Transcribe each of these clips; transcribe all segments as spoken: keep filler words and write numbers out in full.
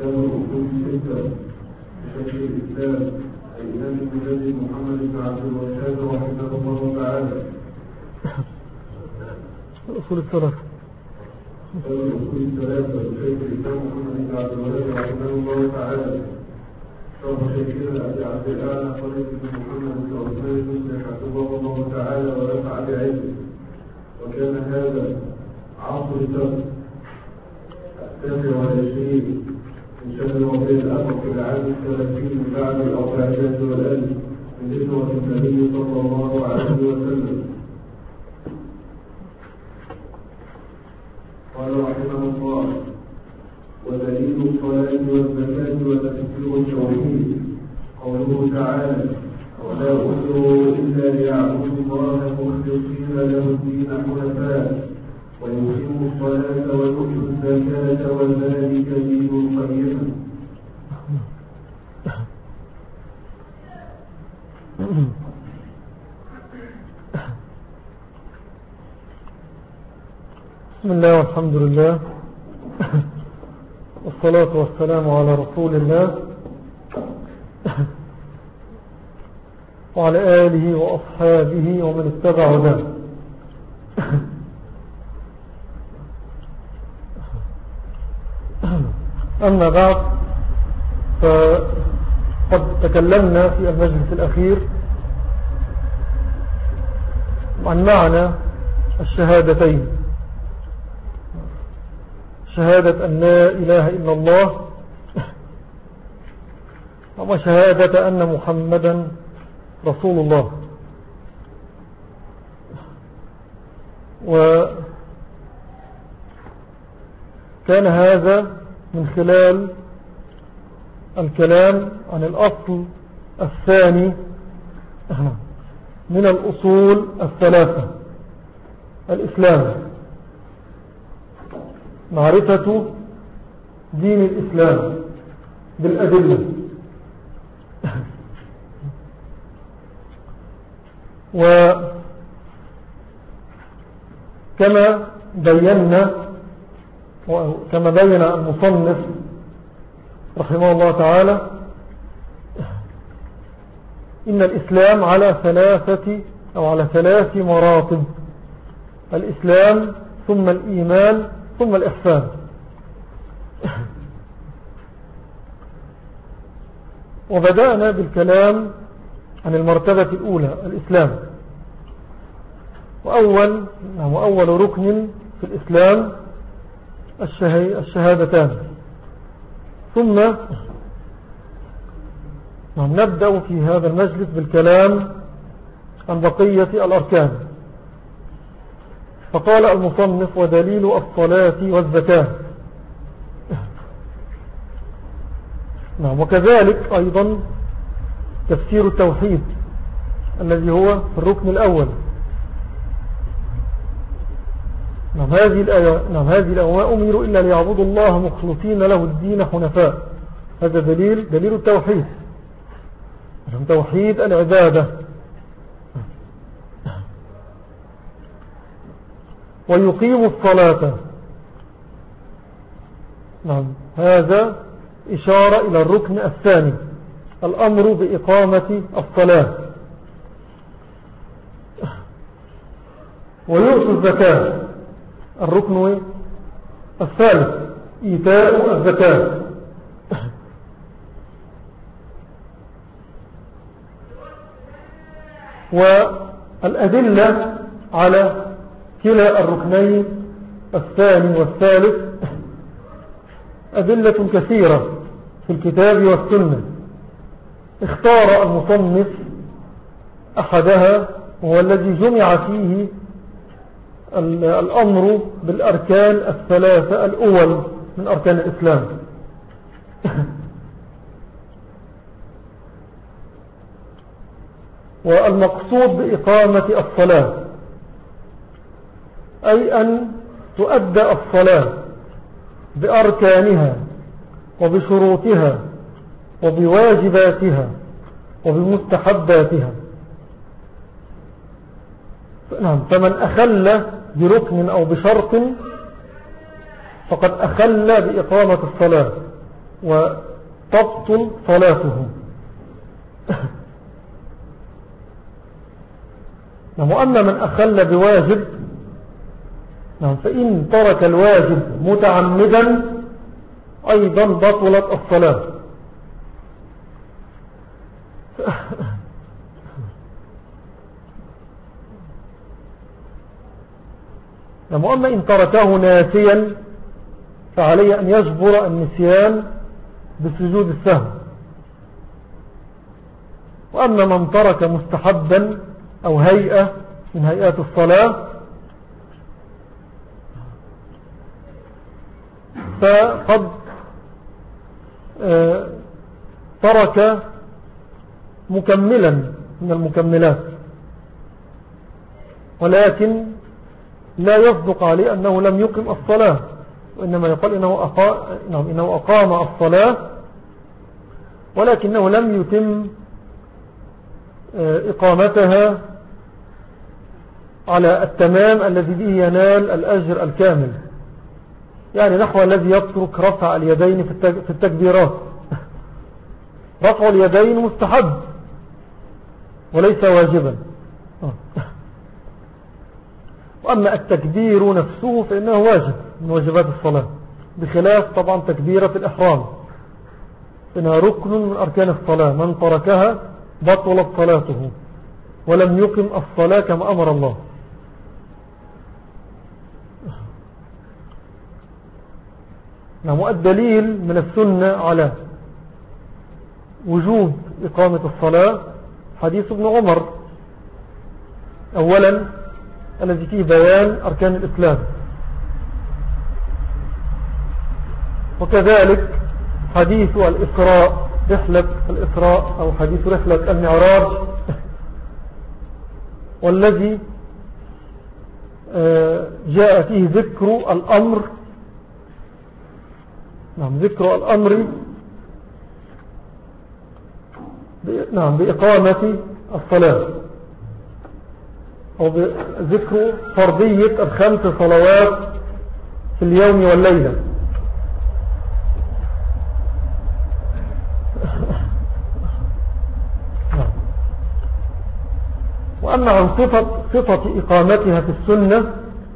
كتاب الأصول الستة بشكل الإسلام الإمام المجدد محمد بن عبد الوهاب رحمه الله تعالى. الأصول الثلاثة كتاب الأصول الثلاثة بشكل الإسلام محمد بن عبد الوهاب رحمه الله تعالى. شرح شيخنا أبي عبد الأعلى خالد بن محمد بن عثمان المسلم حفظه الله تعالى ونفع بعلمه. وكان هذا عصر الدرس السابع والعشرين من شهر ربيع الأول في العام الثلاثين بعد الأربعمائة والألف من هجرة النبي صلى الله عليه وسلم. قال رحمه الله: ودليل الصلاة والزكاة وتفسير التوحيد قوله تعالى: ولا أمروا إلا ليعبدوا الله مخلصين له الدين حنفاء ويقيموا الصلاة ويؤتوا الزكاة وذلك دين القيم. بسم الله والحمد لله والصلاة والسلام على رسول الله وعلى آله وأصحابه ومن اتبع هداه. أما بعد، فقد تكلمنا في المجلس الأخير عن معنى الشهادتين، شهادة أن لا إله إلا الله وشهادة أن محمدا رسول الله. وكان هذا من خلال الكلام عن الأصل الثاني من الأصول الثلاثة: الإسلام، معرفة دين الإسلام بالأدلة. وكما بينا وكما بين المصنف رحمه الله تعالى إن الإسلام على ثلاثة أو على ثلاث مراتب: الإسلام ثم الإيمان ثم الإحسان. وبدأنا بالكلام عن المرتبة الأولى، الإسلام، وأول, وأول ركن في الإسلام الشهادتان. ثم نبدأ في هذا المجلس بالكلام عن بقية الأركان. فقال المصنف: ودليل الصلاة والزكاة. نعم. وكذلك أيضا تفسير التوحيد الذي هو في الركن الأول. نعم. هذه الآية نعم هذه الآية أمروا إلا ليعبدوا الله مخلصين له الدين حنفاء. هذا دليل دليل التوحيد، توحيد العبادة. ويقيم الصلاة. نعم. هذا إشارة إلى الركن الثاني، الأمر بإقامة الصلاة. ويؤتوا الزكاة، الركن الثالث، إيتاء الزكاة. والأدلة على كلا الركنين الثاني والثالث أدلة كثيرة في الكتاب والسنة. اختار المصنف أحدها، وهو الذي جمع فيه الأمر بالأركان الثلاثة الأول من أركان الإسلام. والمقصود بإقامة الصلاة أي أن تؤدى الصلاة بأركانها وبشروطها وبواجباتها وبمستحباتها. نعم. فمن أخل بركن أو بشرط فقد أخل بإقامة الصلاة، وتبطل صلاته. وأما من أخل بواجب فإن ترك الواجب متعمدا أيضا بطلت الصلاة. وأما إن تركه ناسيا فعليه أن يجبر النسيان بسجود السهو. وأما من ترك مستحبا أو هيئة من هيئات الصلاة فقد ترك مكملا من المكملات، ولكن لا يصدق عليه أنه لم يقم الصلاة، وإنما يقال إنه أقام, إنه أقام الصلاة ولكنه لم يتم إقامتها على التمام الذي به ينال الأجر الكامل، يعني نحو الذي يترك رفع اليدين في التكبيرات. رفع اليدين مستحب وليس واجبا، وأما التكبير نفسه فإنه واجب من واجبات الصلاة، بخلاف طبعا تكبيرة الإحرام إنها ركن من أركان الصلاة، من تركها بطلت صلاته ولم يقم الصلاة كما أمر الله. نعم. الدليل من السنة على وجوب إقامة الصلاة حديث ابن عمر أولا الذي فيه بيان أركان الإسلام، وكذلك حديث الإسراء رحلة الإسراء أو حديث رحلة المعراج، والذي جاء فيه ذكر الأمر نعم ذكر الأمر نعم بإقامة الصلاة، أو ذكر فرضية الخمس صلوات في اليوم والليلة. وأما عن صفة, صفة إقامتها في السنة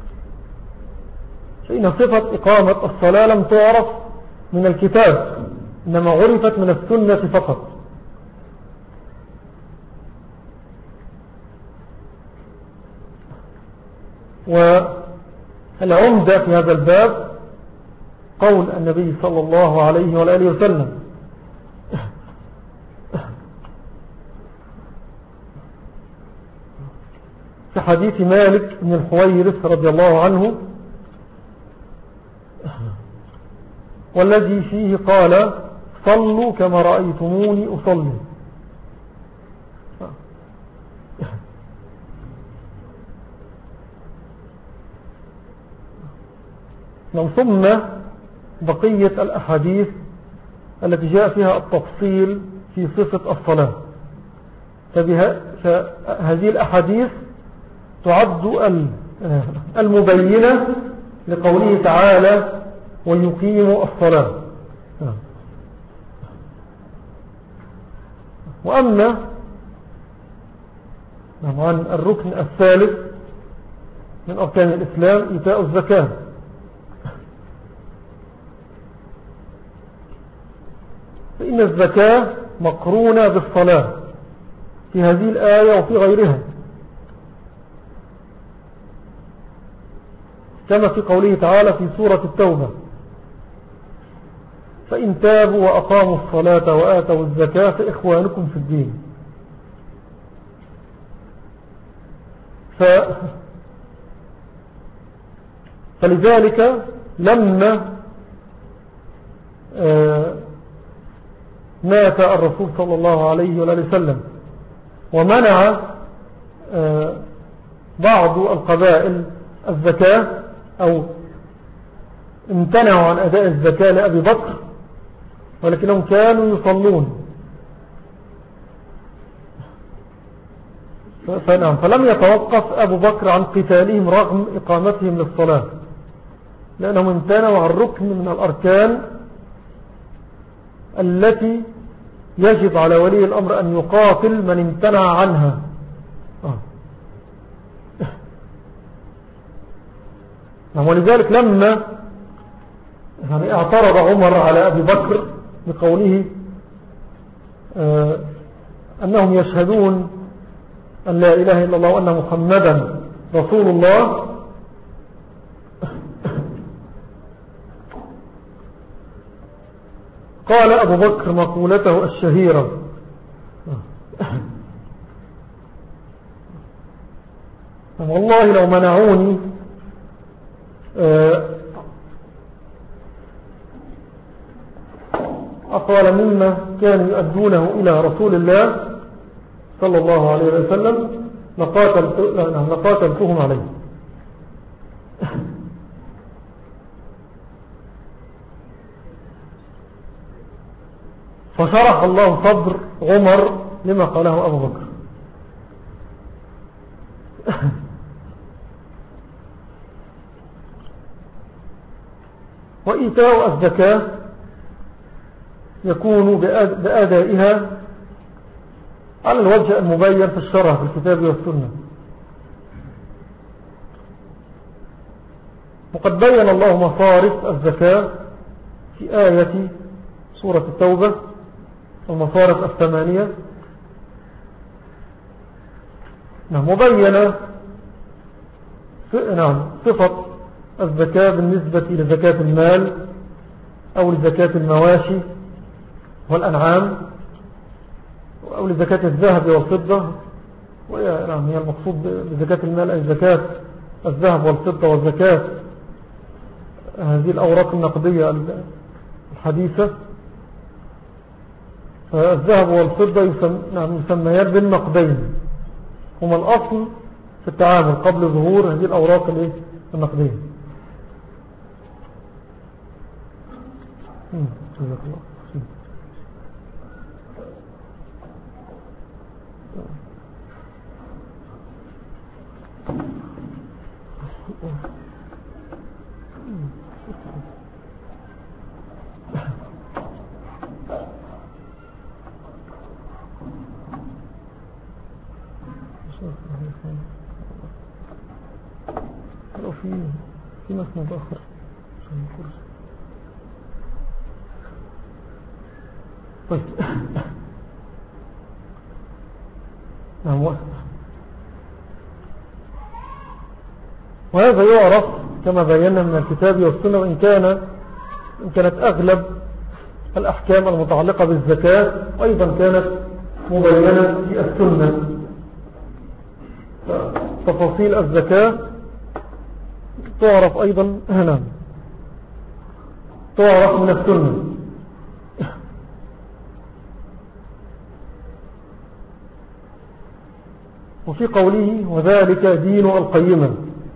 فإن صفة إقامة الصلاة لم تعرف من الكتاب، إنما عرفت من السنة فقط. والعمدة في هذا الباب قول النبي صلى الله عليه وآله وسلم: في حديث مالك بن الحويرث رضي الله عنه، والذي فيه قال: صلوا كما رأيتموني أصلي. ثم بقية الأحاديث التي جاء فيها التفصيل في صفة الصلاة، فهذه الأحاديث تعد المبينة لقوله تعالى: ويقيموا الصلاة. وأما عن الركن الثالث من أركان الإسلام إيتاء الزكاة، فإن الزكاة مقرونة بالصلاة في هذه الآية وفي غيرها، كما في قوله تعالى في سورة التوبة: فإن تابوا وأقاموا الصلاة وآتوا الزكاة فإخوانكم في الدين. ف... فلذلك لما آه مات الرسول صلى الله عليه وآله وسلم ومنع آه بعض القبائل الزكاة أو امتنعوا عن أداء الزكاة لأبي بكر، ولكنهم كانوا يصلون، فنعم فلم يتوقف أبو بكر عن قتالهم رغم إقامتهم للصلاة، لأنهم امتنعوا عن ركن من الأركان التي يجب على ولي الأمر أن يقاتل من امتنع عنها. آه. ولذلك لما يعني اعترض عمر على أبي بكر بقوله آه أنهم يشهدون أن لا إله إلا الله وأن محمدا رسول الله، قال أبو بكر مقولته الشهيرة: والله لو منعوني أقوال مما كانوا يؤدونه إلى رسول الله صلى الله عليه وسلم لقاتلتهم عليه. فشرح الله صدر عمر لما قاله أبو بكر. وإيتاء الزكاة يكون بأدائها على الوجه المبين في الشرع في الكتاب والسنة. وقد بين الله مصارف الزكاة في آية سورة التوبة، المصارف الثمانية. نعم، مبينة نعم صفة الزكاة بالنسبة لزكاة المال أو لزكاة المواشي والأنعام أو لزكاة الذهب والفضة. نعم، هي المقصود بزكاة المال أي زكاة الذهب والفضة وزكاة هذه الأوراق النقدية الحديثة. فالذهب والفضة يسميان بالنقدين، هما الأصل في التعامل قبل ظهور هذه الأوراق النقدية. جزاك الله. لو في في ناس متأخر عشان الكرسي. طيب نعم. وهذا يعرف كما بينا من الكتاب والسنة، وإن كان إن كانت أغلب الأحكام المتعلقة بالزكاة أيضا كانت مبينة في السنة. تفاصيل الزكاة تعرف أيضا هنا، تعرف من السنة. وفي قوله وذلك دين القيمة،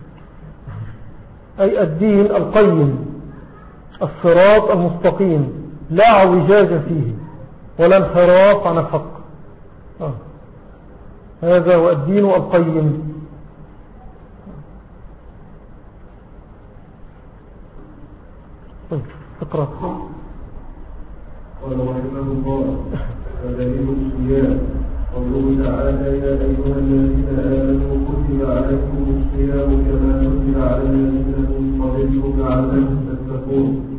أي الدين القيم، الصراط المستقيم، لا اعوجاج فيه ولا انحراف عن الحق. آه. هذا هو الدين القيم. طيب اقرأ. قال رحمه الله: فدليل الصيام قوله تعالى: يا أيها الذين آمنوا كتب عليكم الصيام كما كتب على الذين من قبلكم لعلكم تتقون.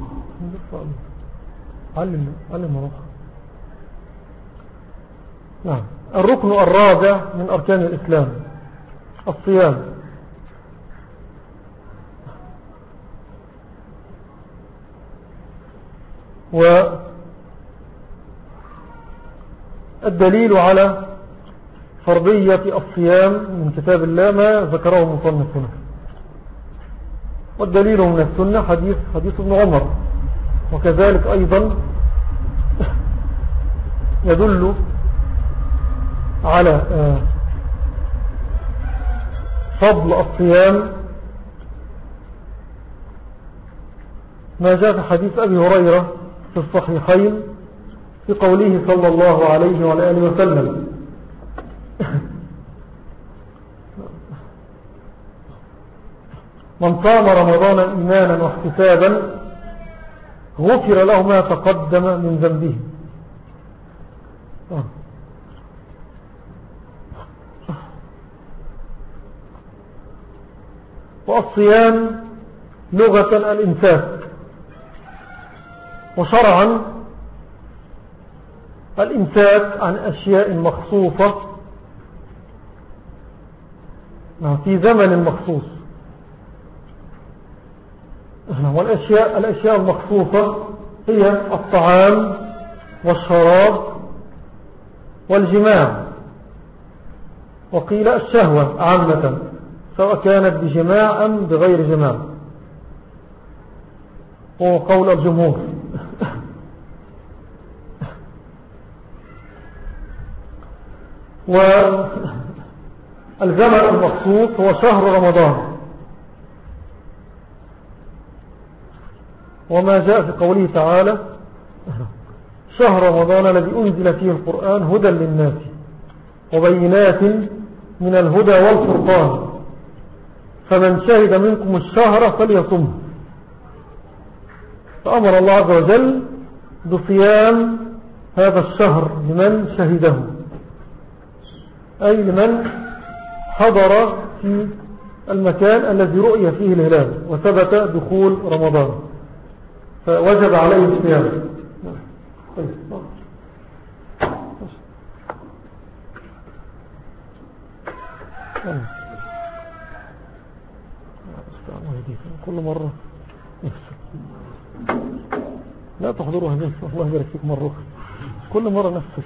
علم علم روح. نعم. الركن الرابع من أركان الإسلام الصيام. والدليل على فرضية الصيام من كتاب الله ما ذكره المصنف هنا، والدليل من السنة حديث حديث ابن عمر، وكذلك أيضا يدل على فضل الصيام ما جاء في حديث أبي هريرة في الصحيحين في قوله صلى الله عليه وعلى آله وسلم: من صام رمضان إيمانا واحتسابا غفر له ما تقدم من ذنبه. والصيام لغة الإمساك، وشرعا الإمساك عن أشياء مخصوصة في زمن مخصوص. والأشياء الأشياء المخصوصة هي الطعام والشراب والجماع، وقيل الشهوة عامة سواء كانت بجماع أم بغير جماع، وهو قول الجمهور. والزمن المخصوص هو شهر رمضان، وما جاء في قوله تعالى شهر رمضان الذي أنزل فيه القرآن هدى للناس وبينات من الهدى والفرقان فمن شهد منكم الشهر فليصمه. فأمر الله عز وجل بصيام هذا الشهر لمن شهده، أي لمن حضر في المكان الذي رؤي فيه الهلال وثبت دخول رمضان فوجب عليه الصيام. كل مرة لا تحضروا هذه، الله يبارك فيك مرة كل مرة نفسك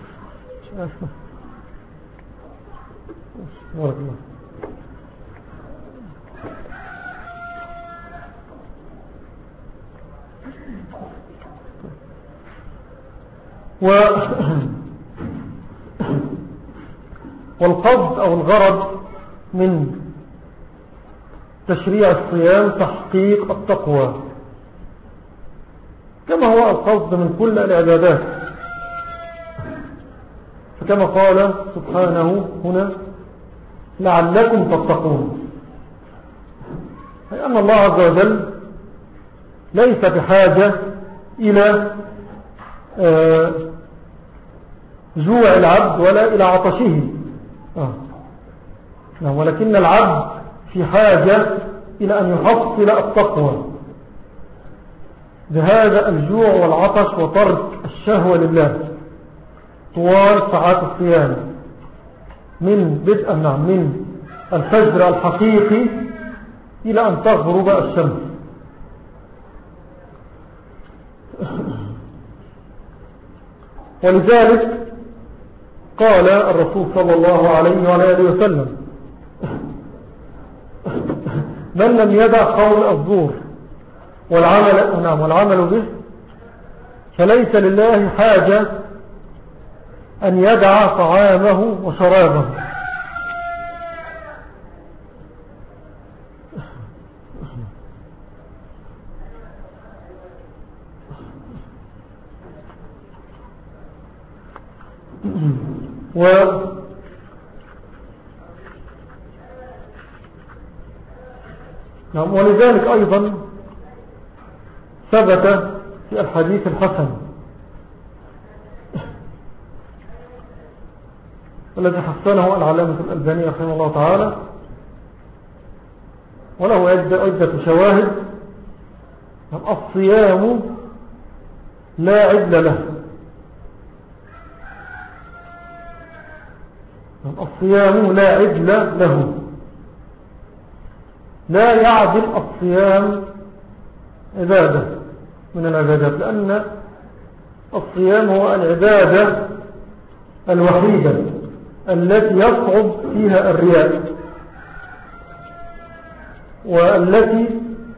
بارك الله. و والقصد أو الغرض من تشريع الصيام تحقيق التقوى، كما هو القصد من كل العبادات. فكما قال سبحانه هنا لعلكم تتقون، أي أن الله عز وجل ليس بحاجة إلى جوع العبد ولا إلى عطشه، ولكن العبد في حاجة إلى أن يحصل التقوى بهذا الجوع والعطش وترك الشهوة لله طوال ساعات الصيام من بدء نعم من الفجر الحقيقي إلى أن تغرب الشمس. ولذلك قال الرسول صلى الله عليه وآله وسلم من لم يدع قول الزور والعمل, نعم والعمل به فليس لله حاجة أن يدع طعامه وشرابه. و نعم ولذلك أيضا ثبت في الحديث الحسن الذي حسنه العلامة الألباني رحمه الله تعالى، وله عدة شواهد. الصيام لا عدل له، الصيام لا عدل له، لا يعدل الصيام عبادة من العبادات، لأن الصيام هو العبادة الوحيدة التي يصعب فيها الرياء، والتي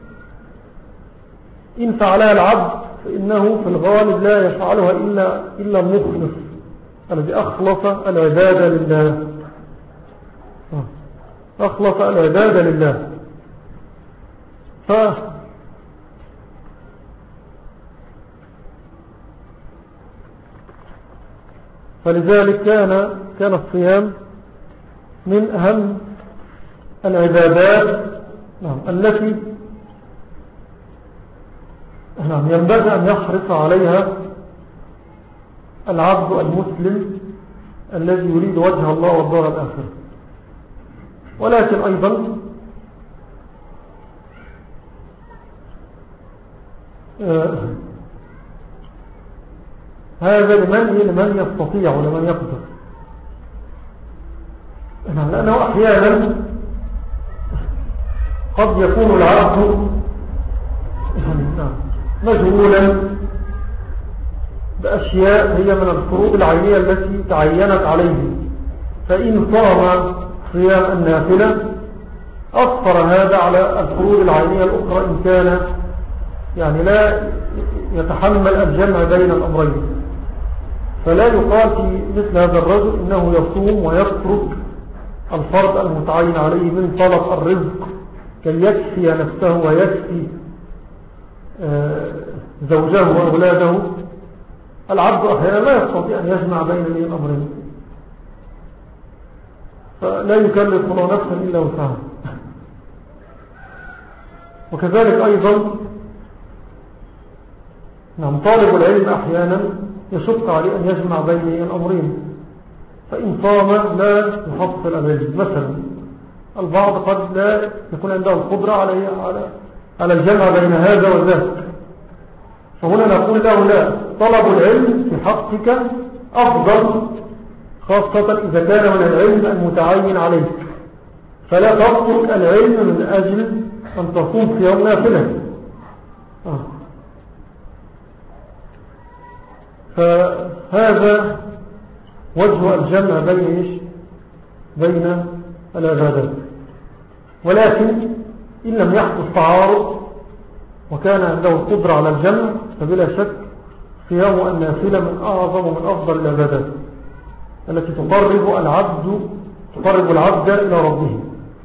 إن فعلها العبد فإنه في الغالب لا يفعلها إلا, إلا المخلص الذي أخلص العبادة لله، أخلص العبادة لله. ف فلذلك كان كان الصيام من أهم العبادات التي نعم ينبغي أن يحرص عليها العبد المسلم الذي يريد وجه الله والدار الآخرة. ولكن أيضا آه هذا لمن لمن يستطيع ولمن يقدر. لأنه أحيانا قد يكون العبد مشغولا بأشياء هي من الفروض العينية التي تعينت عليه، فإن صام صيام النافلة أثر هذا على الفروض العينية الأخرى إن كان يعني لا يتحمل الجمع بين الأمرين. فلا يقال في مثل هذا الرجل إنه يصوم ويترك الفرض المتعين عليه من طلب الرزق كي يكفي نفسه ويكفي زوجه وأولاده. العبد أحيانا لا يستطيع أن يجمع بين الأمرين، فلا يكلف الله نفسا إلا وسعها. وكذلك أيضا نعم طالب العلم أحيانا يشق عليه أن يجمع بين الأمرين، فإن صام لا يحصل العلم. مثلا البعض قد لا يكون عنده القدرة على على الجمع بين هذا وذاك، فهنا نقول له لا، طلب العلم في حقك أفضل، خاصة إذا كان من العلم المتعين عليك، فلا تترك العلم من أجل أن تصوم في يوم نافلة. آه. فهذا وجه الجمع بين إيش؟ بين العبادات. ولكن إن لم يحدث تعارض وكان عنده القدرة على الجمع فبلا شك صيام النافلة من أعظم ومن أفضل العبادات التي تقرب العبد تقرب العبد إلى ربه.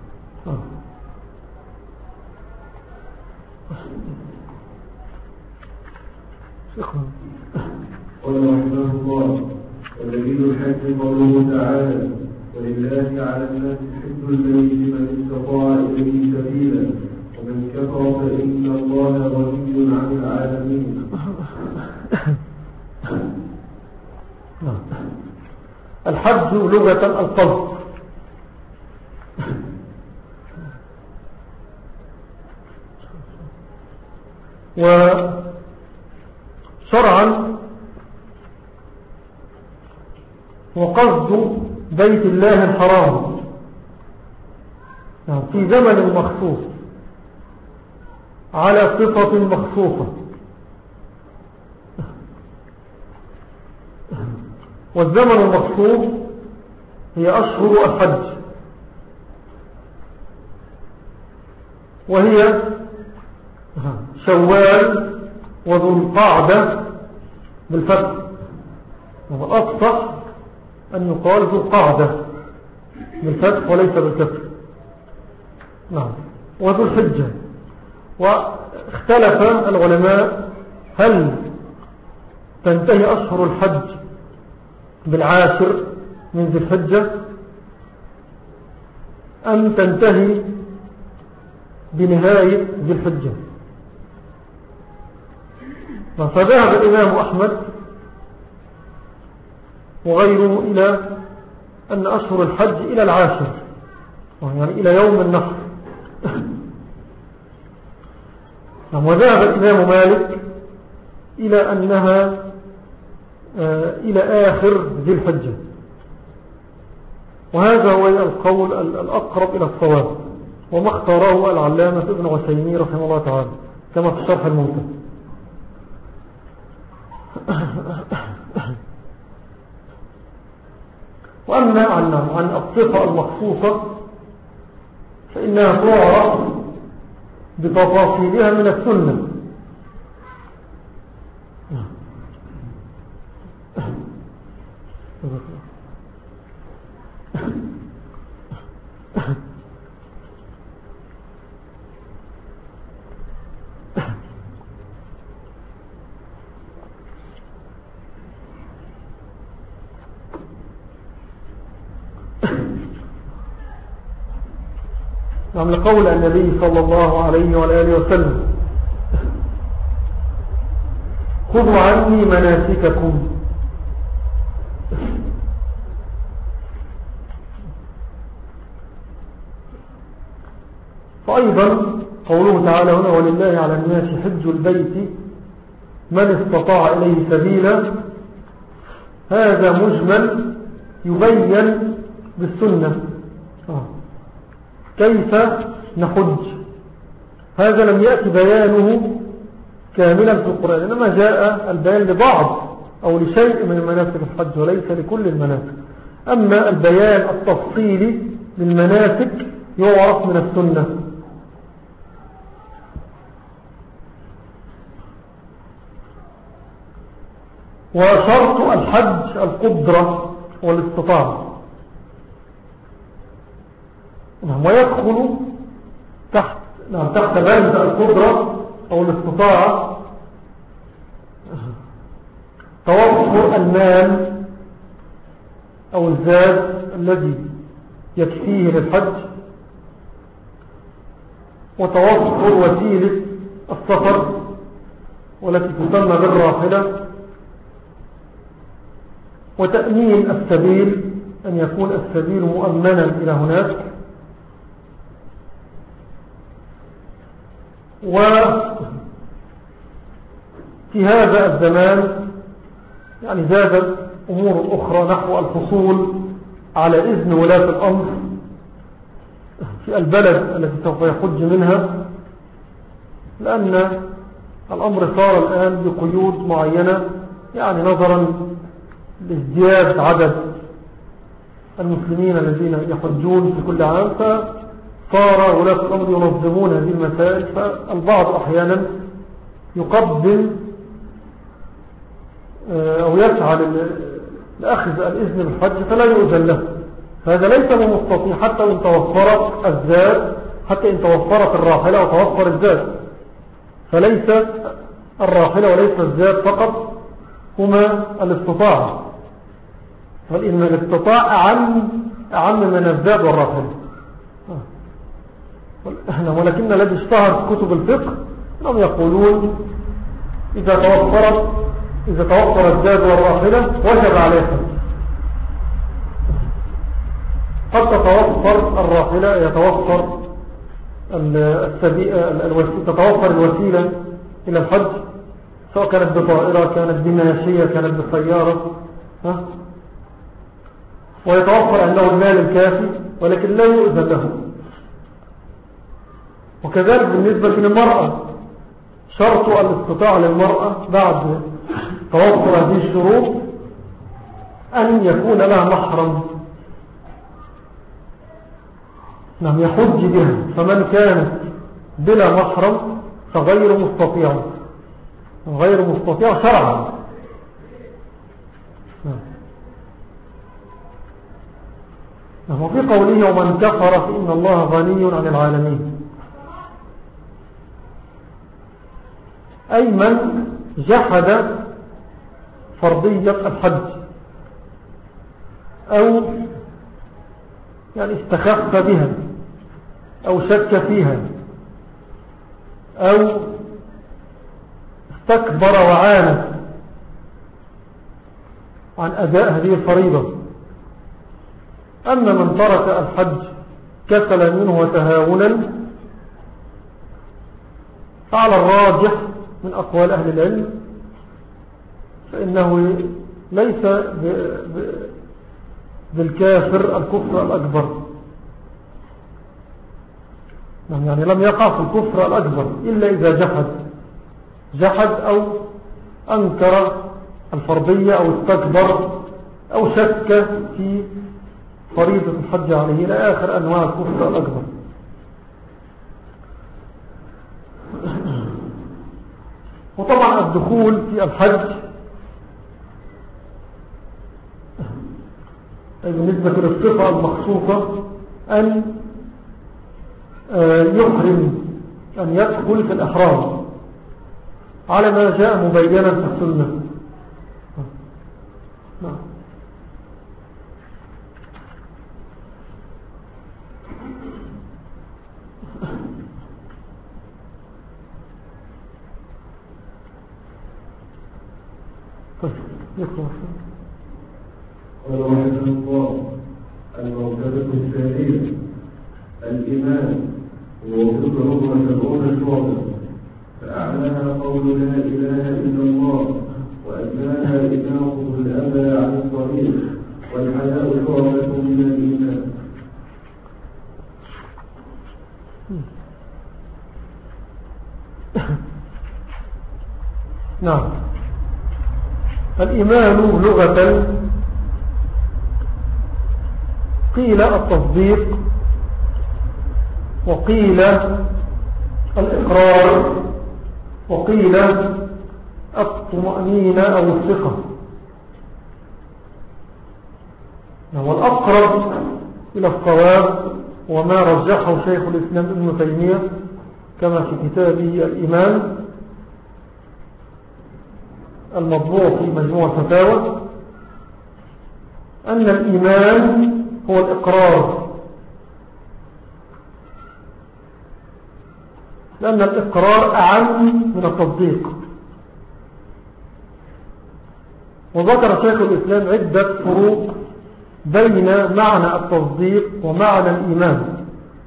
قال رحمه الله: ودليل الحج قوله تعالى: ولله على الناس حج البيت من استطاع إليه سبيلا ومن كفر فإن الله غني عن العالمين. الحج لغة القصد، وشرعا وقصد بيت الله الحرام في زمن مخصوص على صفة مخصوصة. والزمن المخصوص هي أشهر الحج، وهي شوال وذو القعدة بالفتح، والأصح أن يقال ذو القعدة بالفتح وليس بالكسر. نعم. وذو الحجة. واختلف العلماء هل تنتهي أشهر الحج بالعاشر من ذي الحجة أم تنتهي بنهاية ذي الحجة. فذهب الإمام أحمد وغيره إلى أن أشهر الحج إلى العاشر، يعني إلى يوم النحر. وذهب الإمام مالك إلى أنها إلى آخر ذي الحجة، وهذا هو القول الأقرب إلى الصواب، وما اختاره العلامة ابن عثيمين رحمه الله تعالى كما في الشرح الممتع. وأما عن عن الصفة المخصوصة فإنها تعرف بتفاصيلها من السنة. نعم. لقول النبي صلى الله عليه وآله وسلم: خذوا عني مناسككم. فأيضا قوله تعالى هنا ولله على الناس حج البيت من استطاع إليه سبيلا، هذا مجمل يبين بالسنة كيف نحج. هذا لم يأتي بيانه كاملا في القرآن، إنما جاء البيان لبعض أو لشيء من مناسك الحج وليس لكل المناسك. أما البيان التفصيلي للمناسك يعرف من السنة. وشرط الحج القدرة والاستطاعة، ويدخل تحت نعم تحت بند القدرة أو الاستطاعة توفر المال أو الزاد الذي يكفيه للحج، وتوفر وسيلة السفر والتي تسمى بالراحلة، وتأمين السبيل أن يكون السبيل مؤمنا إلى هناك، وفي هذا الزمان يعني زادت أمور أخرى نحو الحصول على إذن ولاة الأمر في البلد التي سوف يحج منها، لأن الأمر صار الآن بقيود معينة، يعني نظرا لازدياد عدد المسلمين الذين يحجون في كل عام، فصار ولاة الأمر ينظمون هذه المسائل. فالبعض أحيانا يقدم أو يسعى لأخذ الإذن بالحج فلا يؤذن له، فهذا ليس بمستطيع حتى إن توفرت الزاد، حتى إن توفرت الراحلة وتوفر الزاد، فليس الراحلة وليس الزاد فقط هما الاستطاعة، بل إن الاستطاعة أعم, أعم من الزاد والراحلة. ولكن الذي اشتهر في كتب الفقه أنهم يقولون إذا توفرت إذا توفر الزاد والراحلة وجب عليها، قد تتوفر الراحلة يتوفر تتوفر الوسيلة إلى الحج، سواء كانت بطائرة كانت بماشية كانت بسيارة، ها؟ ويتوفر عنده المال الكافي ولكن لا يؤذن له. وكذلك بالنسبة للمرأة شرط الاستطاعة للمرأة بعد توفر هذه الشروط أن يكون لها محرم نعم يحج بها، فمن كانت بلا محرم فغير مستطيع غير مستطيع شرعا. نعم. وفي قوله ومن كفر فإن الله غني عن العالمين، أي من جحد فرضية الحج أو يعني استخف بها أو شك فيها أو استكبر وعانى عن أداء هذه الفريضة. أما من ترك الحج كسلا منه وتهاونا فعلى الراجح من أقوال أهل العلم فإنه ليس ب... ب... بالكافر الكفر الأكبر، يعني لم يقع في الكفر الأكبر إلا إذا جحد جحد أو أنكر الفرضية أو استكبر أو شك في فريضة الحج عليه إلى آخر أنواع الكفر الأكبر. وطبعا الدخول في الحج بالنسبة للصفة المخصوصة أن يحرم أن يدخل في الإحرام على ما جاء مبينا في السنة. نعم. يقرأ. قال رحمه الله: المرتبة الثانية الإيمان، ووفقه وسبعون شعبة، فأعلاها قول لا إله إلا الله، وأدناها إماطة الأذى عن الطريق، والحياء شعبة من الإيمان. نعم. الإيمان لغة قيل التصديق، وقيل الإقرار، وقيل الطمأنينة أو الثقة. والأقرب إلى الصواب وما رجحه شيخ الإسلام ابن تيمية كما في كتابه الإيمان المطبوع في مجموع الفتاوى، أن الإيمان هو الإقرار، لأن الإقرار أعم من التصديق. وذكر شيخ الإسلام عدة فروق بين معنى التصديق ومعنى الإيمان،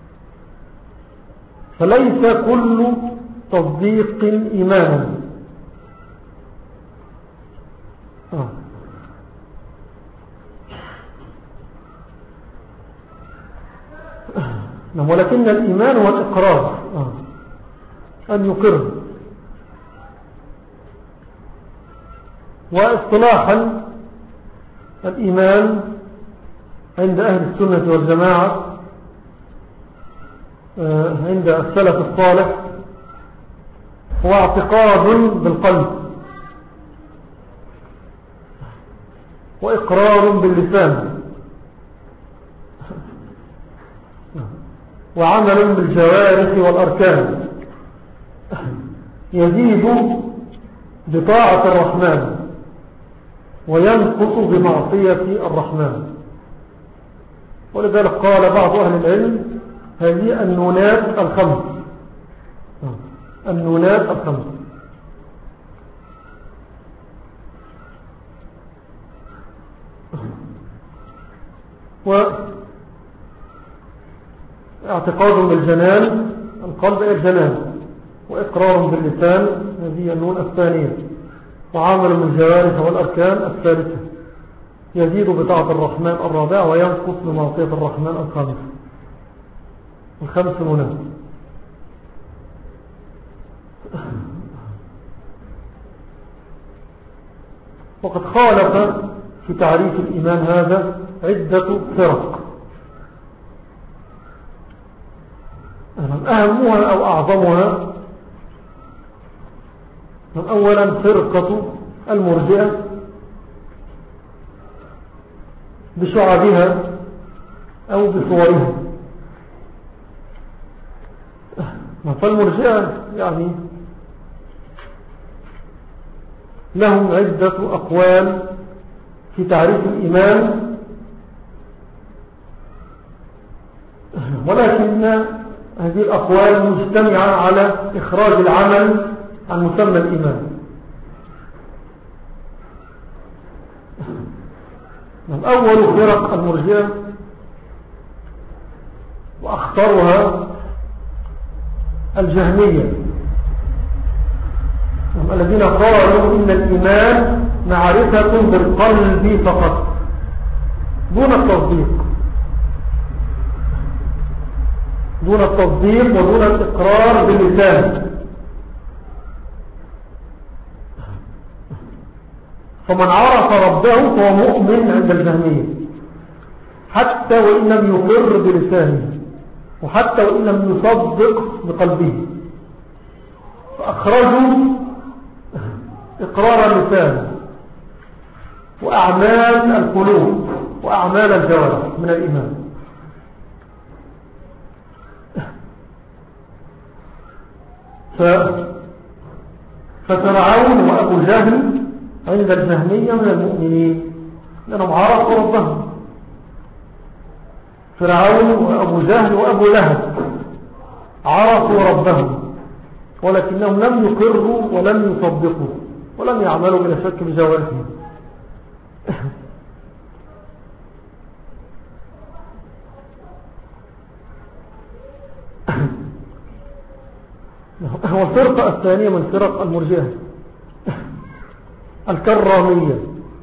فليس كل تصديق إيمانا. آه. ولكن الإيمان هو الإقرار، آه. أن يقر. واصطلاحا الإيمان عند أهل السنة والجماعة، آه. عند السلف الصالح، هو اعتقاد بالقلب، وإقرار باللسان، وعمل بالجوارح والأركان، يزيد بطاعة الرحمن وينقص بمعصية الرحمن. ولذلك قال بعض أهل العلم: هذه النونات الخمس، النونات الخمس. واعتقاد بالجنان، القلب إلى الجنان، وإقرار باللسان، هذه النون الثانية، وعمل بالجوارح والأركان الثالثة، يزيد بطاعة الرحمن الرابعة، وينقص بمعصية الرحمن الخامسة. الخمس نونات. وقد خالف في تعريف الإيمان هذا عدة فرق، أهمها أو أعظمها أولا فرقة المرجئة بشعبها أو بصورها. فالمرجئة يعني لهم عدة أقوال في تعريف الإيمان، ولكن هذه الأقوال مجتمعة على إخراج العمل عن مسمى الإيمان. أول فرق المرجئة وأخطرها الجهمية، الذين قالوا إن الإيمان معرفة بالقلب فقط دون التصديق، دون التصديق ودون الإقرار باللسان. فمن عرف ربه فهو مؤمن عند الجهمية، حتى وإن لم يقر بلسانه، وحتى وإن لم يصدق بقلبه. فأخرجوا إقرار اللسان وأعمال القلوب وأعمال الجوارح من الإيمان. ففرعون وأبو جهل عند الجهمية من المؤمنين لأنهم عرفوا ربهم. فرعون وأبو جهل وأبو لهب عرفوا ربهم، ولكنهم لم يقروا ولم يصدقوا ولم يعملوا بلا شك بجوارحهم. والفرقة الثانية من فرق المرجئة الكرامية،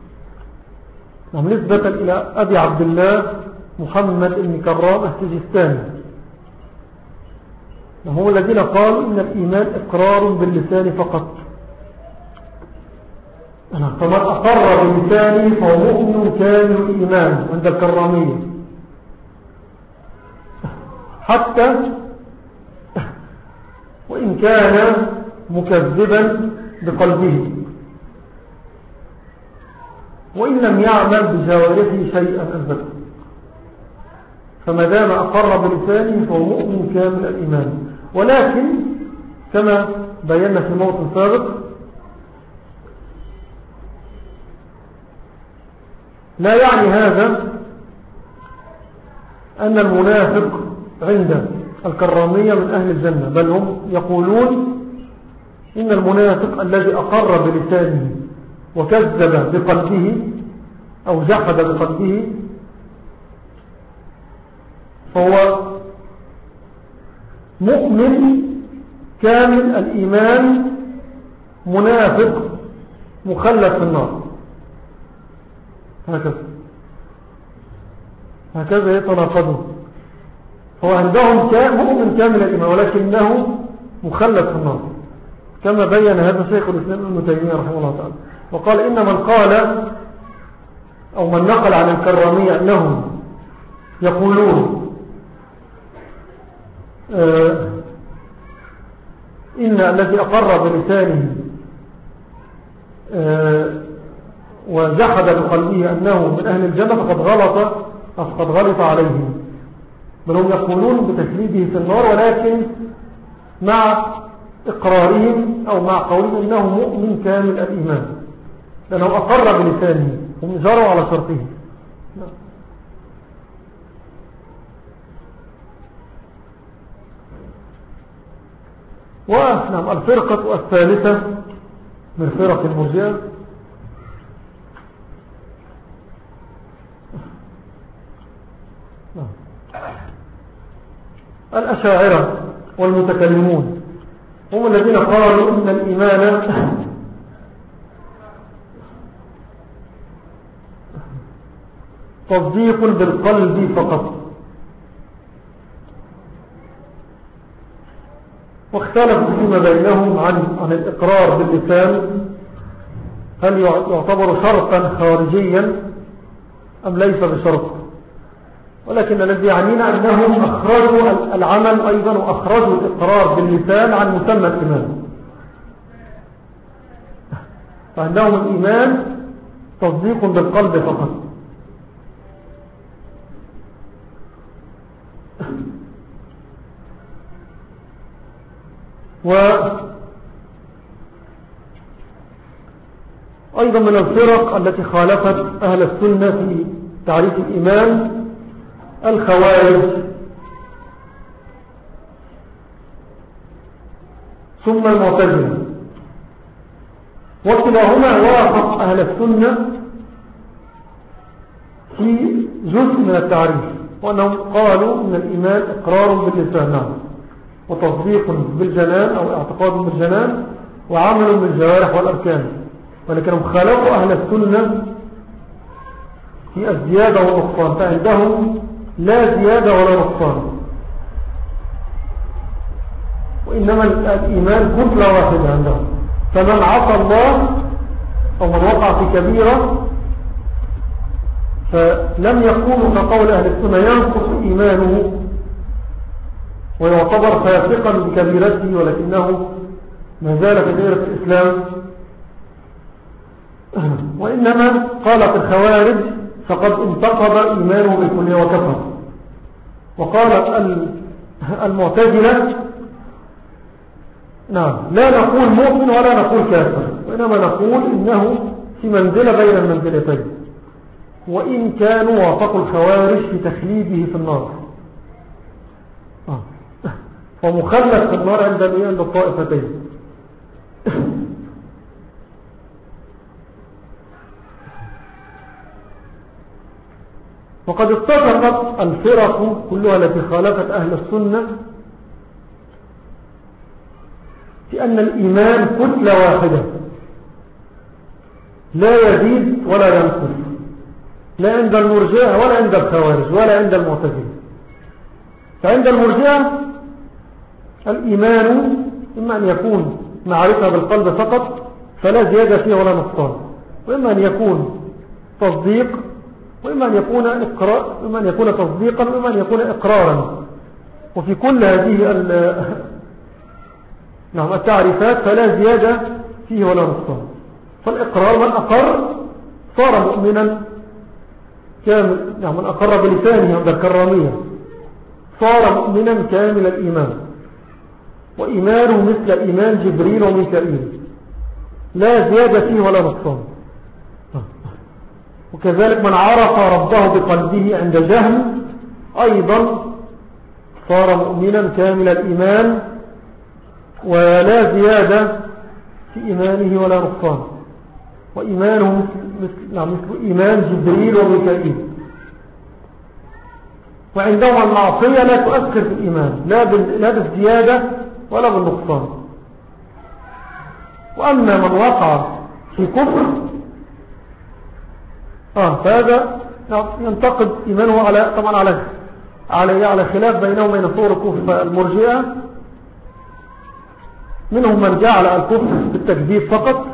نسبة إلى أبي عبد الله محمد بن كرام السجستاني، هم الذين قالوا إن الإيمان إقرار باللسان فقط، فمن أقر باللسان فهو مؤمن كامل الإيمان عند الكرامية، حتى وإن كان مكذبا بقلبه وإن لم يعمل بجوارحه شيئا أبدا، فما دام أقر بلسانه فهو مؤمن كامل الإيمان. ولكن كما بينا في موطن سابق لا يعني هذا أن المنافق عند الكرامية من أهل الجنة، بل هم يقولون إن المنافق الذي أقر بلسانه وكذب بقلبه أو جحد بقلبه فهو مؤمن كامل الإيمان منافق مخلد في النار، هكذا هكذا يتناقضون. هو عندهم مؤمن كامل الإيمان ولكنه مخلد في النار، كما بين هذا شيخ الإسلام ابن تيمية رحمه الله تعالى، وقال إن من قال أو من نقل عن الكرامية أنهم يقولون آه إن الذي أقر بلسانه آه وجحد بقلبه أنه من أهل الجنة فقد غلط فقد غلط عليهم، بل هم يقولون بتكليده في النار ولكن مع إقرارهم أو مع قولهم إنه مؤمن كامل الإيمان لأنه أقر بلسانه هم جروا على شرطه. ونعم الفرقة الثالثة من فرق المرجئة الأشاعرة والمتكلمون، هم الذين قالوا إن الإيمان تصديق بالقلب فقط، واختلفوا فيما بينهم عن عن الإقرار باللسان هل يعتبر شرطا خارجيا أم ليس بشرط، ولكن الذي يعنينا أنهم أخرجوا العمل أيضا وأخرجوا الإقرار باللسان عن مسمى الإيمان، فعندهم الإيمان تصديق بالقلب فقط. وأيضا من الفرق التي خالفت أهل السنة في تعريف الإيمان الخوارج ثم المعتزلة، وكلاهما وافق أهل السنة في جزء من التعريف، وأنهم قالوا إن الإيمان إقرار باللسان وتصديق بالجنان أو اعتقاد بالجنان وعمل بالجوارح والأركان، ولكنهم خالفوا أهل السنة في الزيادة والنقصان، فعندهم لا زيادة ولا نقصان، وإنما الإيمان كتلة واحدة عندهم، فمن عصى الله أو من وقع في كبيرة فلم يكونوا كقول أهل السنة ينقص إيمانه ويعتبر فاسقا بكبيرته ولكنه ما زال في دائرة الإسلام، وإنما قالت الخوارج فقد انتقض إيمانه بالكلية وكفر، وقالت المعتزلة نعم لا نقول مؤمن ولا نقول كافر، وإنما نقول إنه في منزلة بين المنزلتين، وإن كانوا وافقوا الخوارج في تخليده في النار، ومخلد في النار عند عند الطائفتين. وقد اتفقت الفرق كلها التي خالفت أهل السنة في أن الإيمان كتلة واحدة لا يزيد ولا ينقص، لا عند المرجئة ولا عند الخوارج ولا عند المعتزلة. فعند المرجئة الإيمان إما أن يكون معرفة بالقلب فقط فلا زيادة فيه ولا نقصان، وإما أن يكون تصديق، وإما أن يكون إقرار، وإما أن يكون تصديقا، وإما أن يكون إقرارا. وفي كل هذه نعم التعريفات فلا زيادة فيه ولا نقصان. فالإقرار من أقر صار مؤمنا كامل، نعم من أقر بلسانه عند الكرامية صار مؤمنا كامل الإيمان، وإيمانه مثل إيمان جبريل وميكائيل لا زيادة فيه ولا نقصان. وكذلك من عرف ربه بقلبه عند جهل أيضا صار مؤمنا كامل الإيمان ولا زيادة في إيمانه ولا نقصان، وإيمانه مثل, نعم مثل إيمان جبريل وميكائيل. وعندما المعصية لا تؤثر في الإيمان لا بالزيادة ولا بالنقصان. وأما من وقع في كفر آه فهذا ينتقد إيمانه على طبعا على على على خلاف بينهم وبين صور الكفر المرجئة. منهم من جعل الكفر بالتكذيب فقط،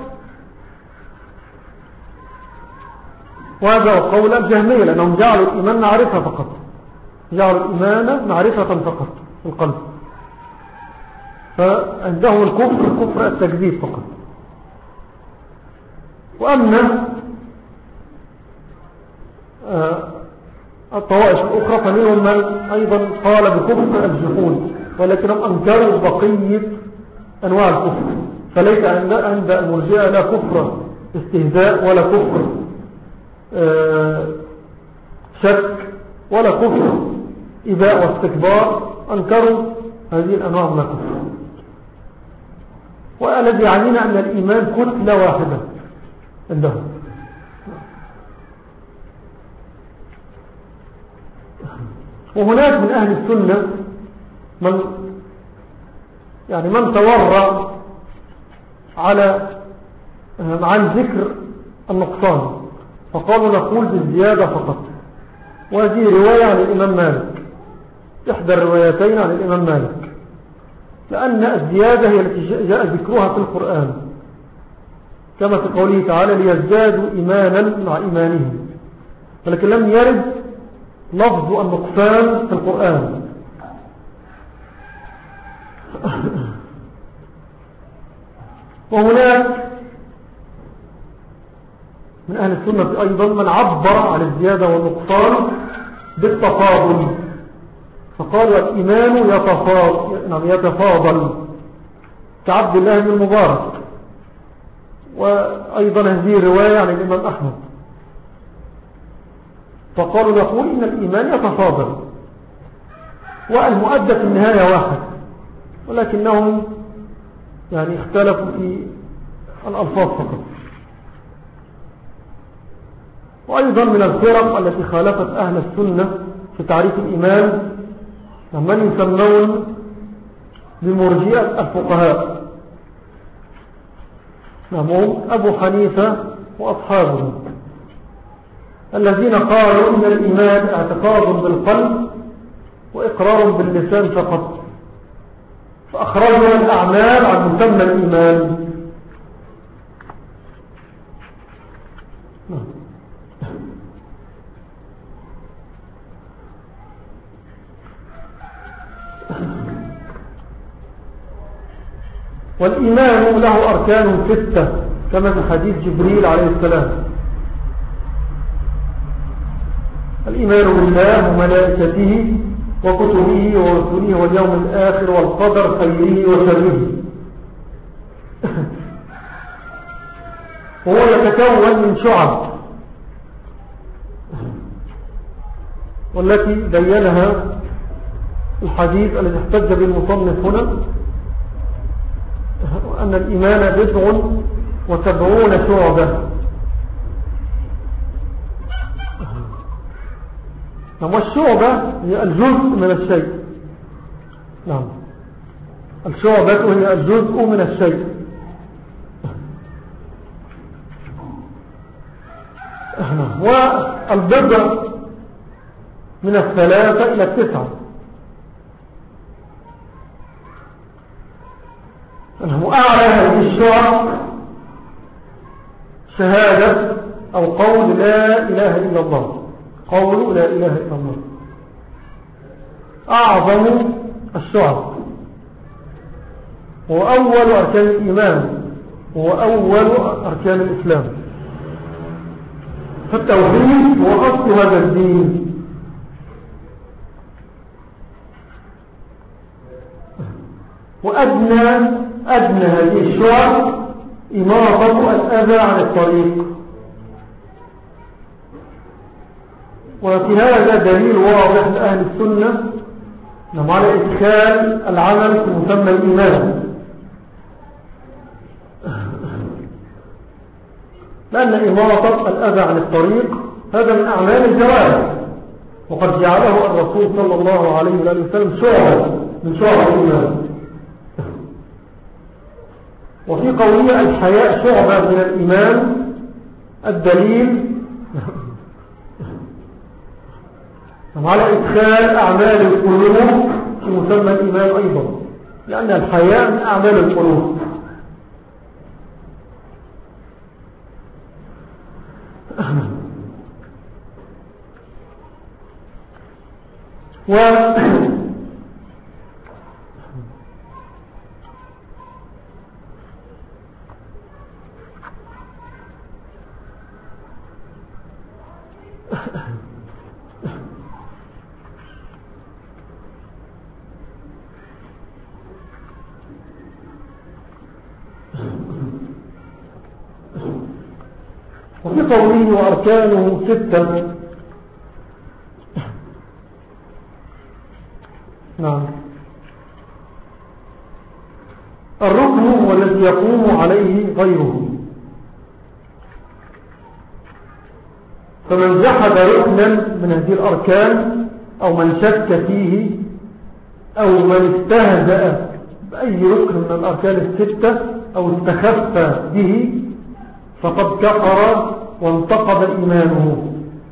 وهذا قول الجهمية لأنهم جعلوا الإيمان معرفة فقط، جعلوا الإيمان معرفة فقط في القلب، فعندهم الكفر كفر التكذيب فقط. وأما الطوائف الأخرى فمنهم من أيضا قال بكفر الجحود، ولكنهم أنكروا بقية أنواع الكفر. فليس عند المرجئة لا كفر استهزاء ولا كفر شك ولا كفر إباء واستكبار، أنكروا هذه الأنواع من الكفر. والذي يعنينا أن الإيمان كتلة واحدة عندهم. وهناك من أهل السنة من يعني من تورع على عن ذكر النقصان، فقالوا نقول بالزيادة فقط. وهذه رواية عن الإمام مالك، إحدى الروايتين عن الإمام مالك، لأن الزيادة هي التي جاء ذكرها في القرآن كما في قوله تعالى ليزدادوا إيمانا مع إيمانهم، ولكن لم يرد لفظ النقصان في القرآن. وهناك من أهل السنة أيضا من عبر عن الزيادة والنقصان بالتفاضل، فقال الإيمان يتفاضل, نعم يتفاضل كعبد الله بن المبارك. وأيضا هذه رواية عن الإمام أحمد، فقالوا نقول إن الإيمان يتفاضل، والمؤدى في النهاية واحد، ولكنهم يعني اختلفوا في الألفاظ فقط. وأيضا من الفرق التي خالفت أهل السنة في تعريف الإيمان من يسمون بمرجئة الفقهاء، نعم أبو حنيفة وأصحابه، الذين قالوا إن الإيمان اعتقاد بالقلب وإقرار باللسان فقط، فأخرجوا الأعمال عن مسمى الإيمان. والإيمان له أركان ستة كما في حديث جبريل عليه السلام: الإيمان بالله وملائكته وكتبه ورسله واليوم الآخر والقدر خيره وشره. وهو يتكون من شعب، والتي بينها الحديث الذي احتج به المصنف هنا، أن الإيمان بضع وسبعون شعبة. والشعبة هي الجزء من الشيء. نعم الشعبة هي الجزء من الشيء. والبضع من الثلاثة إلى التسعة. وأعلى هذه الشعب شهادة أو قول لا إله إلا الله، قول لا إله إلا الله أعظم الشعب، هو أول أركان الإيمان، هو أول أركان الإسلام. فالتوحيد هو أصل هذا الدين. وأدنى أدنى هذه الشعب إماطة الأذى عن الطريق. وفي هذا دليل واضح لأهل السنة أنهم على إدخال العمل في مسمى الإيمان، لأن إماطة الأذى عن الطريق هذا من أعمال الجوارح، وقد جعله الرسول صلى الله عليه وسلم شعبة من شعب الإيمان. وفي قوله الحياء شعبة من الإيمان الدليل على إدخال أعمال القلوب في مسمى الإيمان أيضا، لأن الحياء من أعمال القلوب. و وفي قوله وأركانه ستة. نعم الركن هو الذي يقوم عليه غيره، فمن جحد ركنا من هذه الأركان أو من شك فيه أو من استهزأ بأي ركن من الأركان الستة أو استخف به فقد كفر وانتقض إيمانه.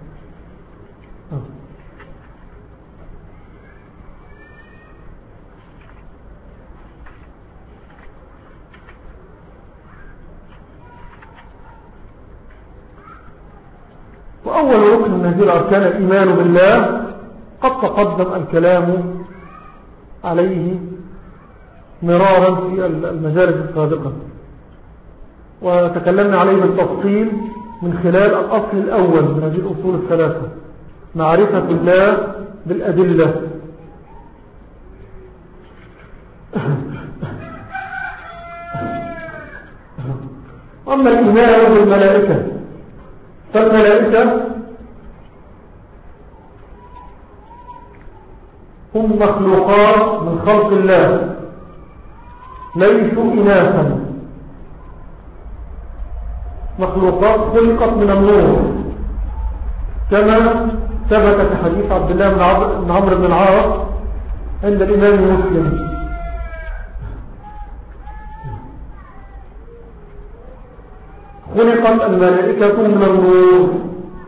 وأول ركن من هذه الأركان الإيمان بالله قد تقدم الكلام عليه مرارا في المجالس السابقة، وتكلمنا عليه بالتفصيل من خلال الأصل الأول من هذه الأصول الثلاثة، معرفة الله بالأدلة. أما الإيمان بالملائكة فالملائكة هم مخلوقات من خلق الله ليسوا إناثا، مخلوقات خلقت من النور، كما ثبت في حديث عبد الله بن عمرو بن العاص عند الإمام مسلم. خلقت الملائكة من النور.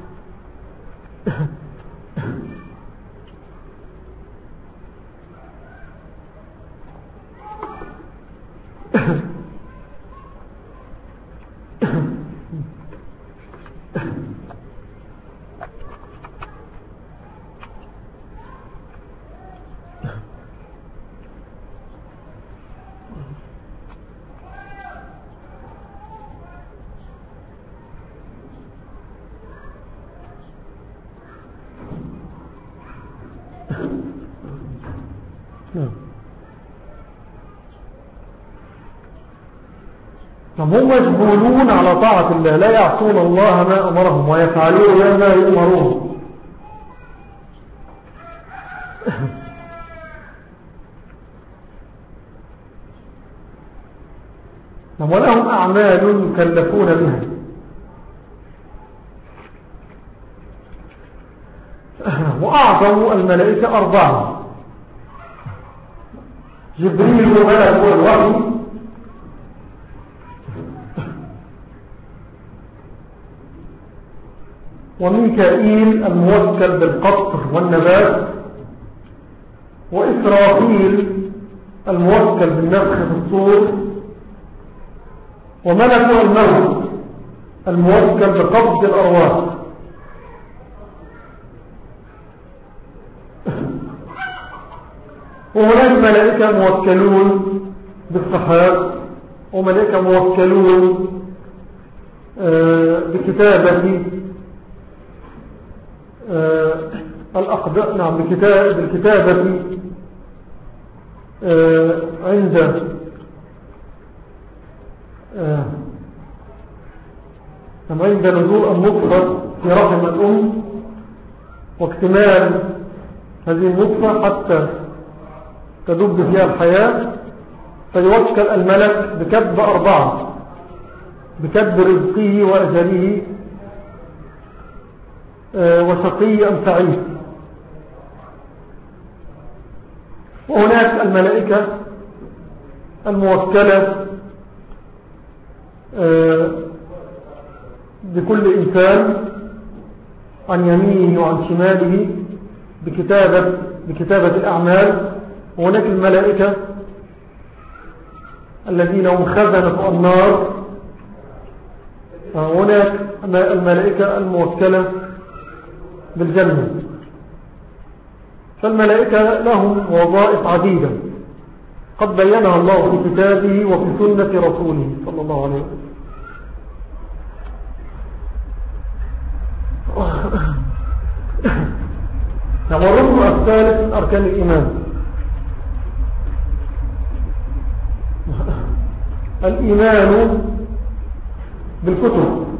هم مجبولون على طاعة الله، لا يعصون الله ما أمرهم ويفعلون ما يؤمرون. ولهم أعمال يكلفون بها، وأعظم الملائكة أربعة: جبريل ملك الوحي، وميكائيل الموكل بالقطر والنبات، وإسرافيل الموكل بالنفخ في الصور، وملك الموت الموكل بقبض الأرواح. وهناك ملائكة موكلون بالصحاب، وملائكة موكلون بكتابة الأقدار، نعم بالكتابة عند عند نزول النطفة في رحم الأم واكتمال هذه النطفة حتى تدب فيها الحياة، فيوكل الملك بكتب أربعة: بكتب رزقه وأجله وشقي أم سعيد. وهناك الملائكة الموكلة بكل إنسان عن يمينه وعن شماله بكتابة, بكتابة الأعمال. وهناك الملائكة الذين هم خزنة النار. هناك الملائكة الموكلة بالجنة. فالملائكة لهم وظائف عديدة قد بينها الله في كتابه وفي سنة رسوله صلى الله عليه وسلم. والركن الثالث من أركان الإيمان الإيمان بالكتب.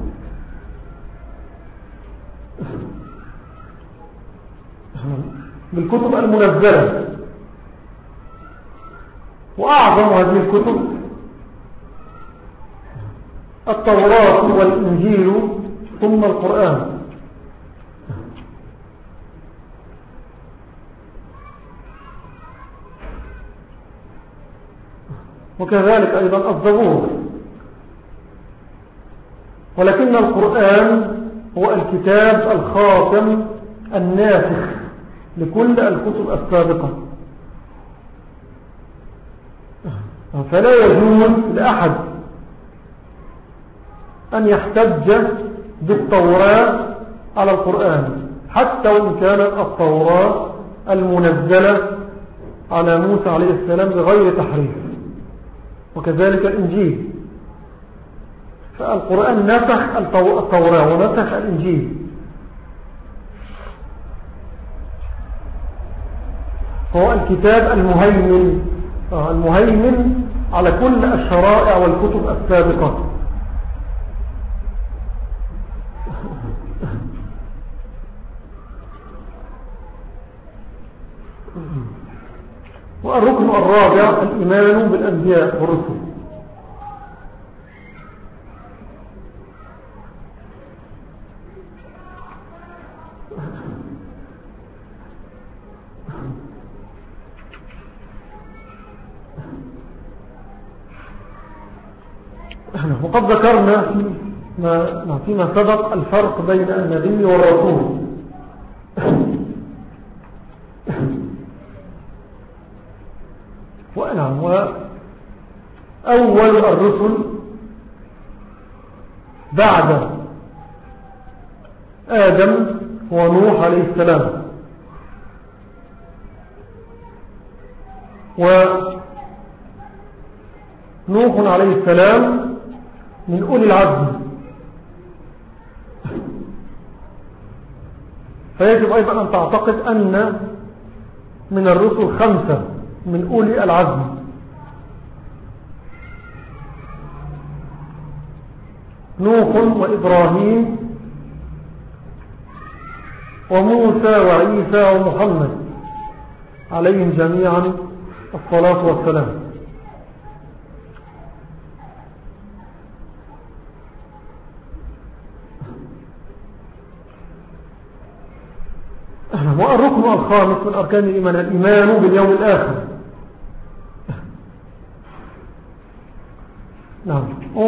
بالكتب المنزلة. وأعظم هذه الكتب التوراة والإنجيل ثم القرآن. وكذلك أيضا الزبور. ولكن القرآن هو الكتاب الخاتم الناسخ لكل الكتب السابقة. فلا يجوز لأحد أن يحتج بالتوراة على القرآن حتى وإن كانت التوراة المنزلة على موسى عليه السلام بغير تحريف، وكذلك الإنجيل. فالقرآن نسخ التوراة ونسخ الإنجيل. هو الكتاب المهيمن المهيمن على كل الشرائع والكتب السابقة. والركن الرابع الإيمان بالأنبياء والرسل. وقد ذكرنا فيما, فيما سبق الفرق بين النبي والرسول. ونعم وأول الرسل بعد آدم هو نوح عليه السلام. ونوح عليه السلام من أولي العزم. فيجب أيضا أن تعتقد أن من الرسل خمسة من أولي العزم. نوح وإبراهيم وموسى وعيسى ومحمد عليهم جميعا الصلاة والسلام. والركن الخامس من أركان الإيمان الإيمان باليوم الآخر. نعم.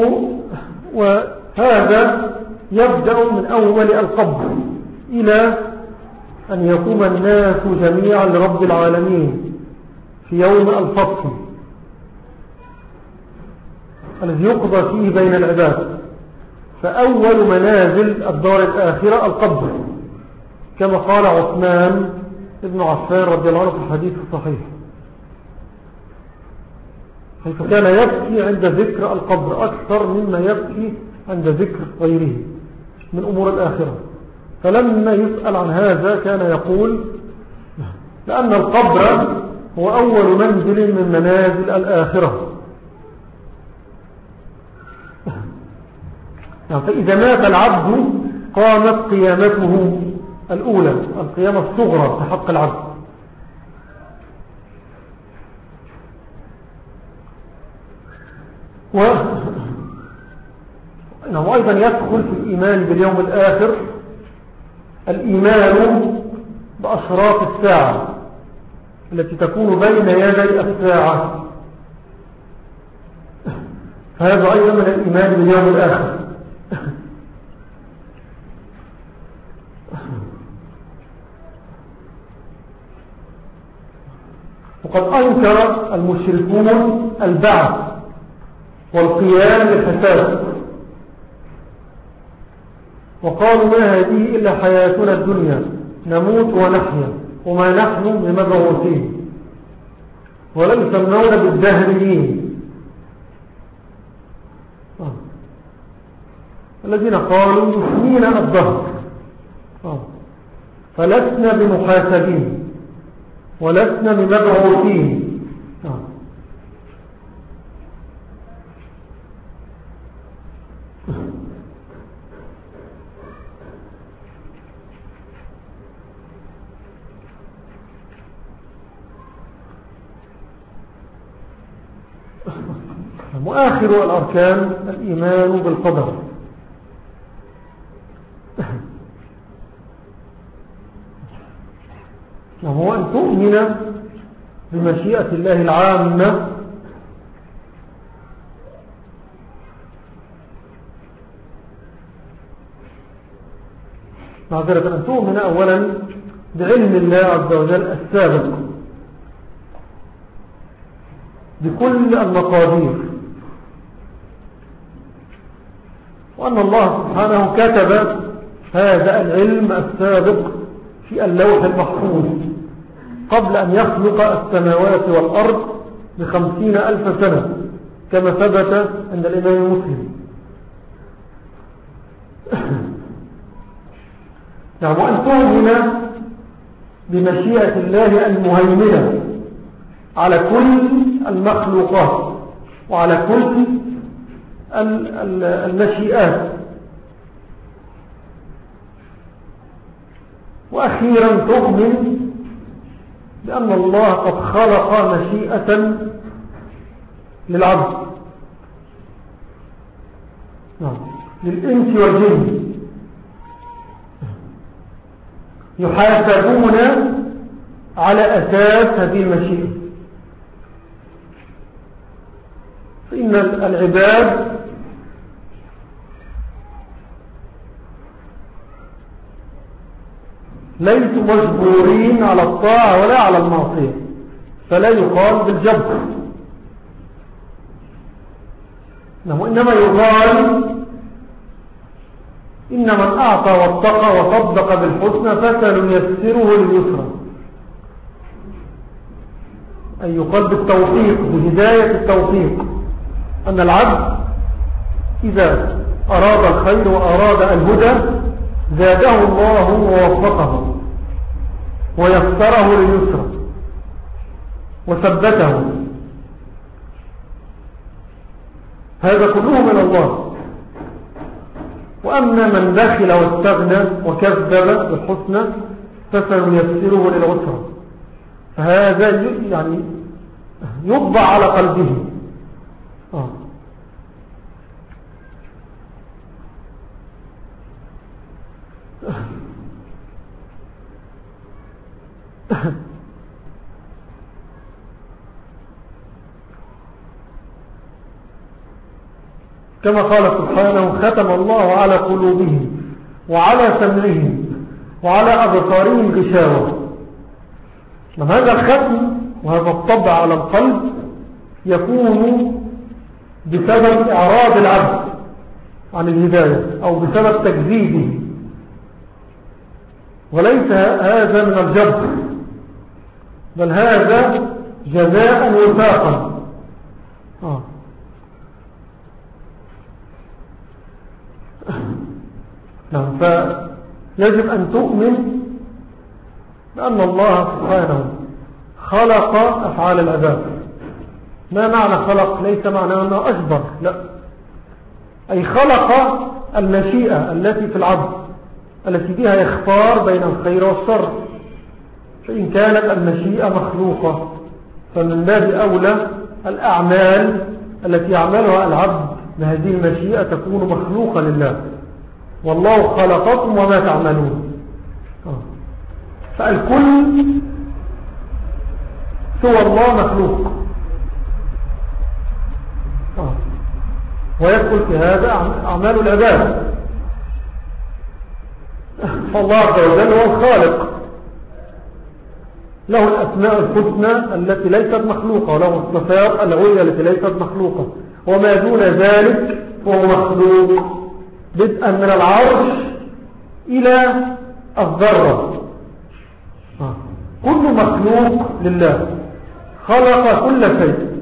وهذا يبدأ من أول القبر إلى أن يقوم الناس جميعا لرب العالمين في يوم الفصل الذي يقضى فيه بين العباد. فأول منازل الدار الآخرة القبر، كما قال عثمان ابن عفان رضي الله عنه في الحديث الصحيح، حيث كان يبكي عند ذكر القبر أكثر مما يبكي عند ذكر غيره من أمور الآخرة. فلما يسأل عن هذا كان يقول لأن القبر هو أول منزل من منازل الآخرة. فإذا مات العبد قامت قيامته الأولى، القيامة الصغرى في حق العبد. وأيضا يدخل في الإيمان باليوم الآخر الإيمان بأشراط الساعة التي تكون بين يدي الساعة، فهذا أيضا من الإيمان باليوم الآخر. وقد أنكر المشركون البعث والقيام للحساب، وقالوا ما هذه إلا حياتنا الدنيا نموت ونحيا وما نحن بمبعوثين ولا يسمون بالدهريين، آه. الذين قالوا يسمينا الدهر، آه. فلسنا بمحاسبين ولسنا بمبعوثين، آه. وآخر الأركان الإيمان بالقدر. وهو أن تؤمن بمشيئة الله العامة معذرة أن تؤمن أولا بعلم الله عز وجل السابق بكل المقادير، وأن الله سبحانه كتب هذا العلم السابق في اللوح المحفوظ قبل أن يخلق السماوات والأرض بخمسين ألف سنة كما ثبت عند الإمام مسلم. يعني وأن تؤمن بمشيئة الله المهيمنة على كل المخلوقات وعلى كل المشيئات. وأخيرا تؤمن بأن الله قد خلق مشيئة للعبد، للإنس والجن، يحاسبون على أساس هذه المشيئة. فإن العباد ليسوا مجبورين على الطاعة ولا على المعصية، فلا يقال بالجبر، وإنما يقال إن من أعطى واتقى وصدق بالحسنى فسنيسره لليسرى، أي يقال بالتوفيق، بهداية التوفيق، أن العبد إذا أراد الخير وأراد الهدى زاده الله ووفقه ويسره لليسرى وثبته. هذا كله من الله. وأما من بخل واستغنى وكذب بالحسنى فسنيسره للعسرى، فهذا يعني يطبع على قلبه. آه. كما قال سبحانه ختم الله على قلوبهم وعلى سمعهم وعلى أبصارهم غشاوة. هذا الختم وهذا الطبع على القلب يكون بسبب إعراض العبد عن الهداية أو بسبب تكذيبه، وليس هذا من الجبر، بل هذا جزاء وفاقا. آه. نعم. فيجب أن تؤمن بأن الله سبحانه خلق أفعال العباد. ما معنى خلق؟ ليس معنى أنه أجبر، لا، أي خلق المشيئة التي في العبد التي بها يختار بين الخير والشر. فإن كانت المشيئة مخلوقة فمن باب أولى الأعمال التي يعملها العبد بهذه المشيئة تكون مخلوقة لله، والله خلقكم وما تعملون. فالكل سوى الله مخلوق، ويدخل في هذا أعمال العباد. فالله عز وجل هو الخالق، له الأسماء الحسنى التي ليست مخلوقة، وله الصفات العليا التي ليست مخلوقة، وما دون ذلك هو مخلوق، بدءا من العرش إلى الذرة. كل مخلوق لله، خلق كل شيء.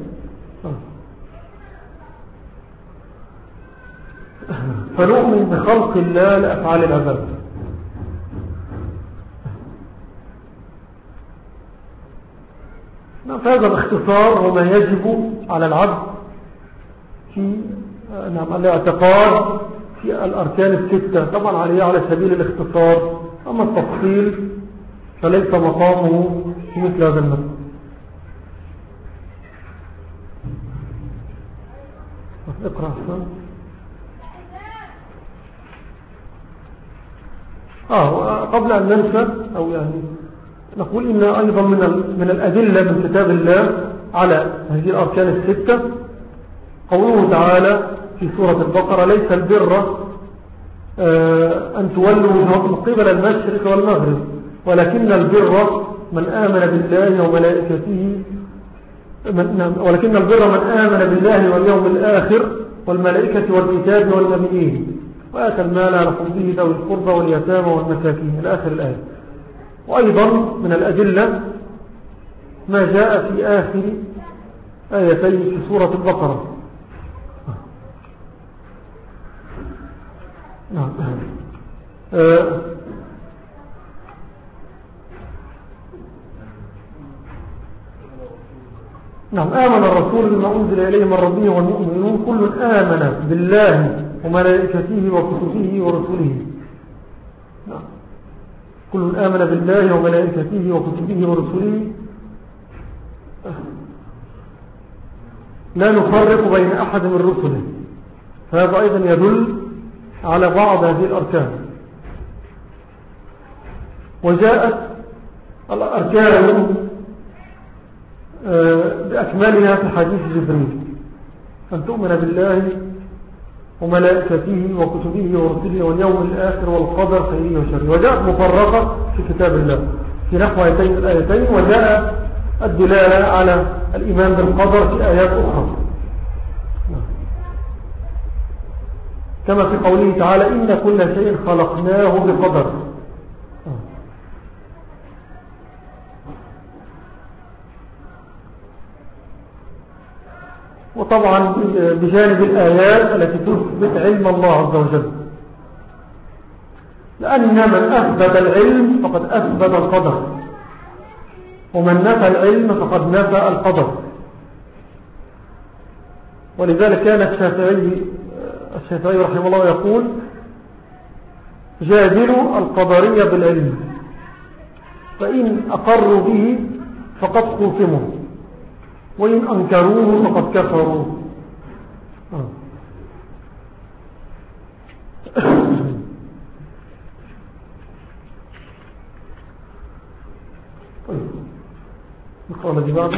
فنؤمن بخلق الله لأفعال العباد. فهذا باختصار وما يجب على العبد في نعم الاعتقاد في الأركان الستة، طبعا عليه على سبيل الاختصار، أما التفصيل فليس مقامه في مثل هذا المثل. اقرأ أحسن. آه قبل أن ننسى أو يعني نقول إن أيضا من من الأدلة من كتاب الله على هذه الأركان الستة قوله تعالى في سورة البقرة: ليس البر أن تولوا وجوهكم قبل المشرق والمغرب ولكن البر من آمن بالله وملائكته ولكن البر من آمن بالله واليوم الآخر والملائكة والكتاب والنبيين وآتى المال على حبه ذوي القربى واليتامى والمساكين إلى آخر الآية. وأيضا من الأدلة ما جاء في آخر آيتين في سورة البقرة. نعم. آه نعم آمن الرسول بما أنزل إليه من ربه والمؤمنون كل آمن بالله وملائكته وكتبه ورسله. نعم. كل آمن بالله وملائكته وكتبه ورسله لا نفرق بين أحد من رسله. فهذا أيضا يدل على بعض هذه الأركان. وجاءت الأركان بأكملها في حديث جبريل: أن تؤمن بالله وملائكته وكتبه ورسله واليوم الآخر والقدر خيره وشره. وجاءت مفرقة في كتاب الله في نحو هاتين الآيتين، وجاء الدلالة على الإيمان بالقدر في آيات أخرى، كما في قوله تعالى: إن كل شيء خلقناه بقدر. وطبعا بجانب الآيات التي تثبت علم الله عز وجل، لأن من أثبت العلم فقد أثبت القدر، ومن نفى العلم فقد نفى القدر. ولذلك كان الشافعي الشافعي رحمه الله يقول: جادلوا القدرية بالعلم فإن أقروا به فقد خصموا وإن أنكروه فقد كفروا. آه. طيب نقرأ الذي بعده.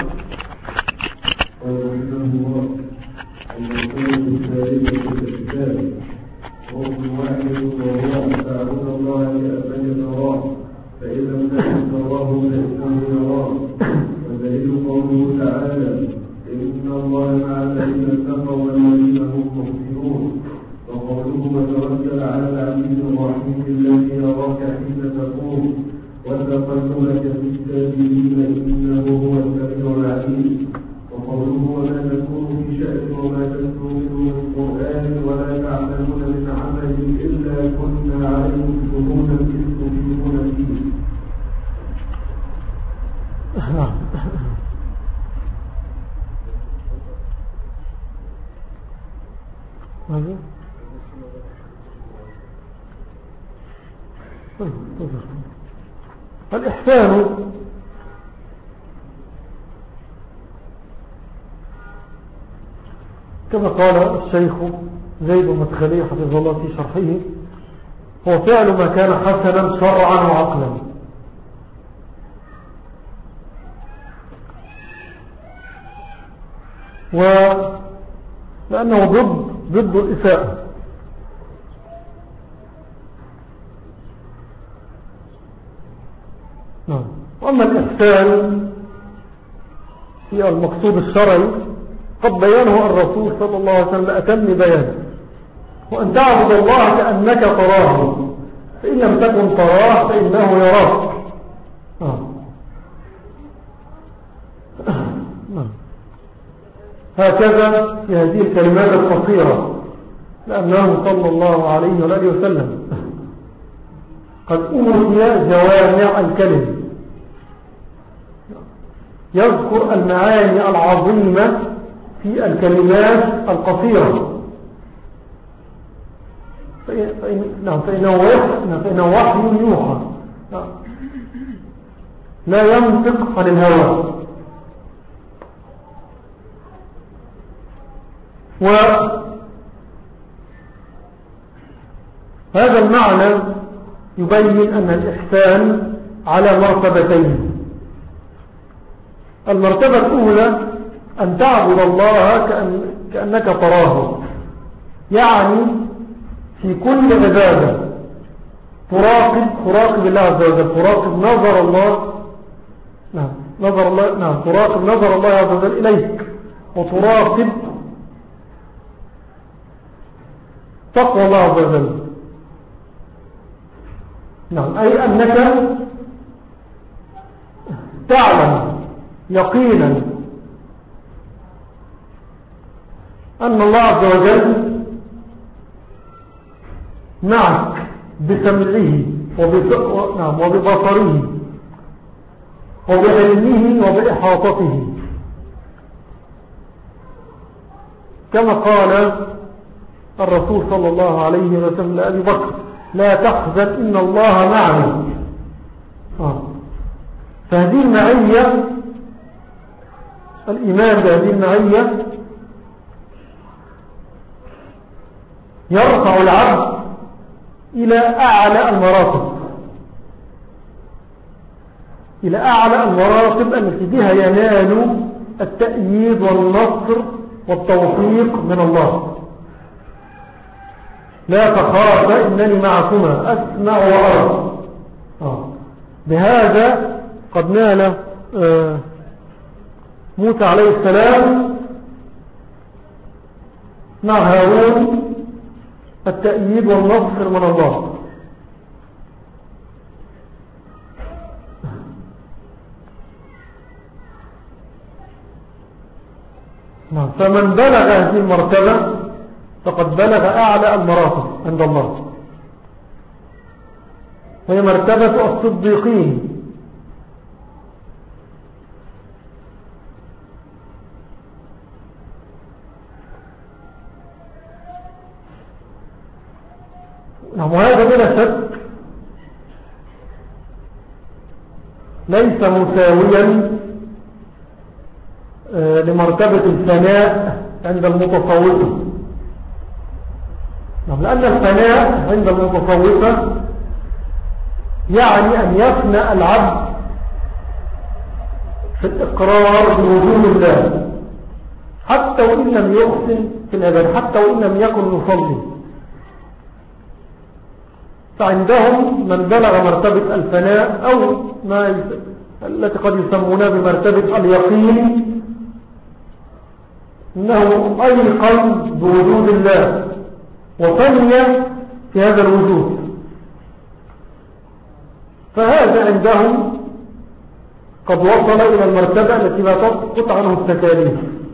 وهم واحد وهو أن تعبد الله كأنك تراه فإن لم تكن تراه فإنه يراك. ودليل قوله تعالى إن الله مع الذين اتقوا والذين هم محسنون. وقوله وتوكل على العزيز الرحيم الذي يراك حين تقوم وتقلبك في الساجدين إنه هو السميع العليم. وقوله وما تكون في شأن وما تتلو منه من قرآن ولا تعملون من عمل إلا كنا عليكم شهودا إذ تفيضون فيه. الإحسان كما قال الشيخ زيد المدخلي حفظه الله في شرحه هو فعل ما كان حسنا شرعا وعقلا. ولأنه ضد ضد الإساءة. نعم. وأما الإحسان في المقصود الشرعي قد بيانه الرسول صلى الله عليه وسلم بأتم بيان. وأن تعبد الله كأنك تراه فإن لم تكن تراه فإنه يراك. آه. آه. هكذا في هذه الكلمات القصيرة لأنه صلى الله عليه وآله وسلم قد أوتي جوامع الكلم يذكر المعاني العظيمة في الكلمات القصيرة. فإن نعم فإنه وحي فإنه وحي يوحى لا ينطق عن الهوى. وهذا المعنى يبين أن الإحسان على مرتبتين. المرتبة الأولى أن تعبد الله كأن كأنك تراه، يعني في كل عبادة تراقب تراقب الله عز وجل، تراقب نظر الله نعم نظر الله نعم تراقب نظر الله عز وجل إليك، وتراقب تقوى الله عز وجل. نعم أي أنك تعلم يقينا أن الله عز وجل معك بسمعه وببصره وبعلمه وبإحاطته، كما قال الرسول صلى الله عليه وسلم لأبي بكر لا تحزن إن الله معنا. آه. فهذه المعية، الإيمان بهذه المعية يرفع العبد إلى أعلى المراتب، إلى أعلى المراتب التي بها ينال التأييد والنصر والتوفيق من الله. لا تخاف إنني معكما أسمع وأرى. آه. بهذا قد نال آه موسى عليه السلام مع هارون التأييد والنصر من الله. فمن بلغ هذه المرتبة فقد بلغ أعلى المراتب عند الله، وهي مرتبة الصديقين. وهذا بلا شك ليس مساويا لمرتبة الفناء عند المتصوفة، لأن الفناء عند المتصوفة يعني أن يفنى العبد في الإقرار بوجود الله حتى وإن لم يحسن في العبادة، حتى وإن لم يكن يصلي. فعندهم من بلغ مرتبة الفناء أو ما التي قد يسمونها بمرتبة اليقين، إنه أيقن بوجود الله وفني في هذا الوجود، فهذا عندهم قد وصل إلى المرتبة التي لا تسقط عنه التكاليف،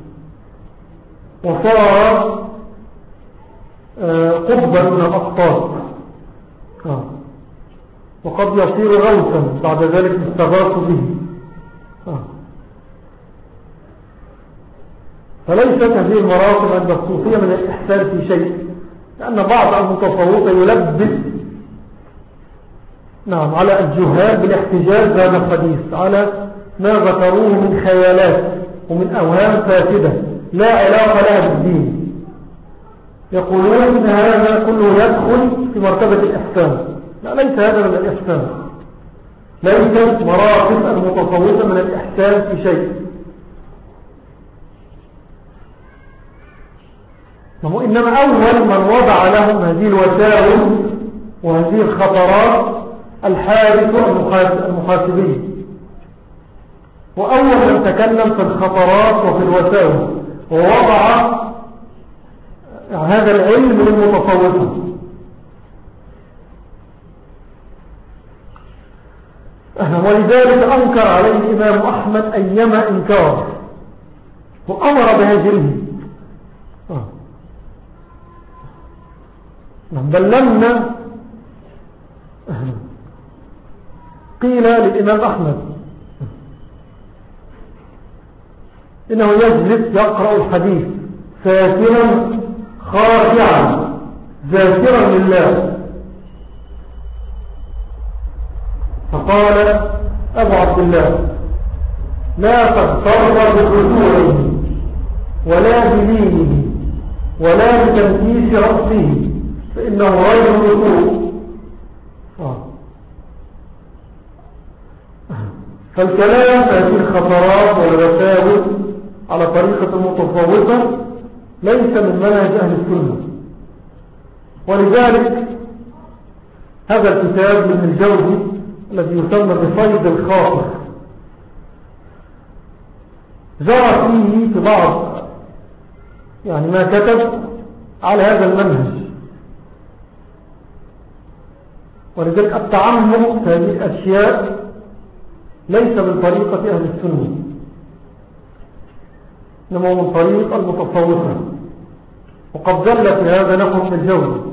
وصار قطبا من الأقطاب، وقد يصير غوثا بعد ذلك يستغاث به. فليست هذه المراتب عند الصوفية من الإحسان في شيء، لأن بعض المتصوفة يلبس نعم على الجهال بالاحتجاج هذا الحديث على ما ذكروه من خيالات ومن أوهام فاسدة لا علاقة لها بالدين. يقولون إن هذا كله يدخل في مرتبة الإحسان. لا، ليس هذا من الإحسان، ليست مراتب المتصوفة من الإحسان في شيء، إنما أول من وضع لهم هذه الوسائل وهذه الخطرات الحارس المحاسبي، وأول من تكلم في الخطرات وفي الوسائل ووضع هذا العلم للمتصوفة. ولذلك أنكر عليه الإمام أحمد أيما إنكار وأمر بهجره. بل لما قيل للإمام أحمد إنه يجلس يقرأ الحديث ساكنا خاشعا ذاكرا لله، فقال أبو عبد الله: لا تغتر بخشوعه ولا بلينه ولا بتنكيس رأسه فإنه غير رسول. فالكلام في هذه الخطرات والوساوس على طريقة المتصوفة ليس من منهج أهل السنة. ولذلك هذا الكتاب من الجوزي الذي يسمى بصيد الخاطر جرى فيه في بعض يعني ما كتب على هذا المنهج. ولذلك التعمق في هذه الأشياء ليس من طريقة أهل السنة، إنما من طريق المتصوفة، وقد دل في هذا نحو من الجوزي.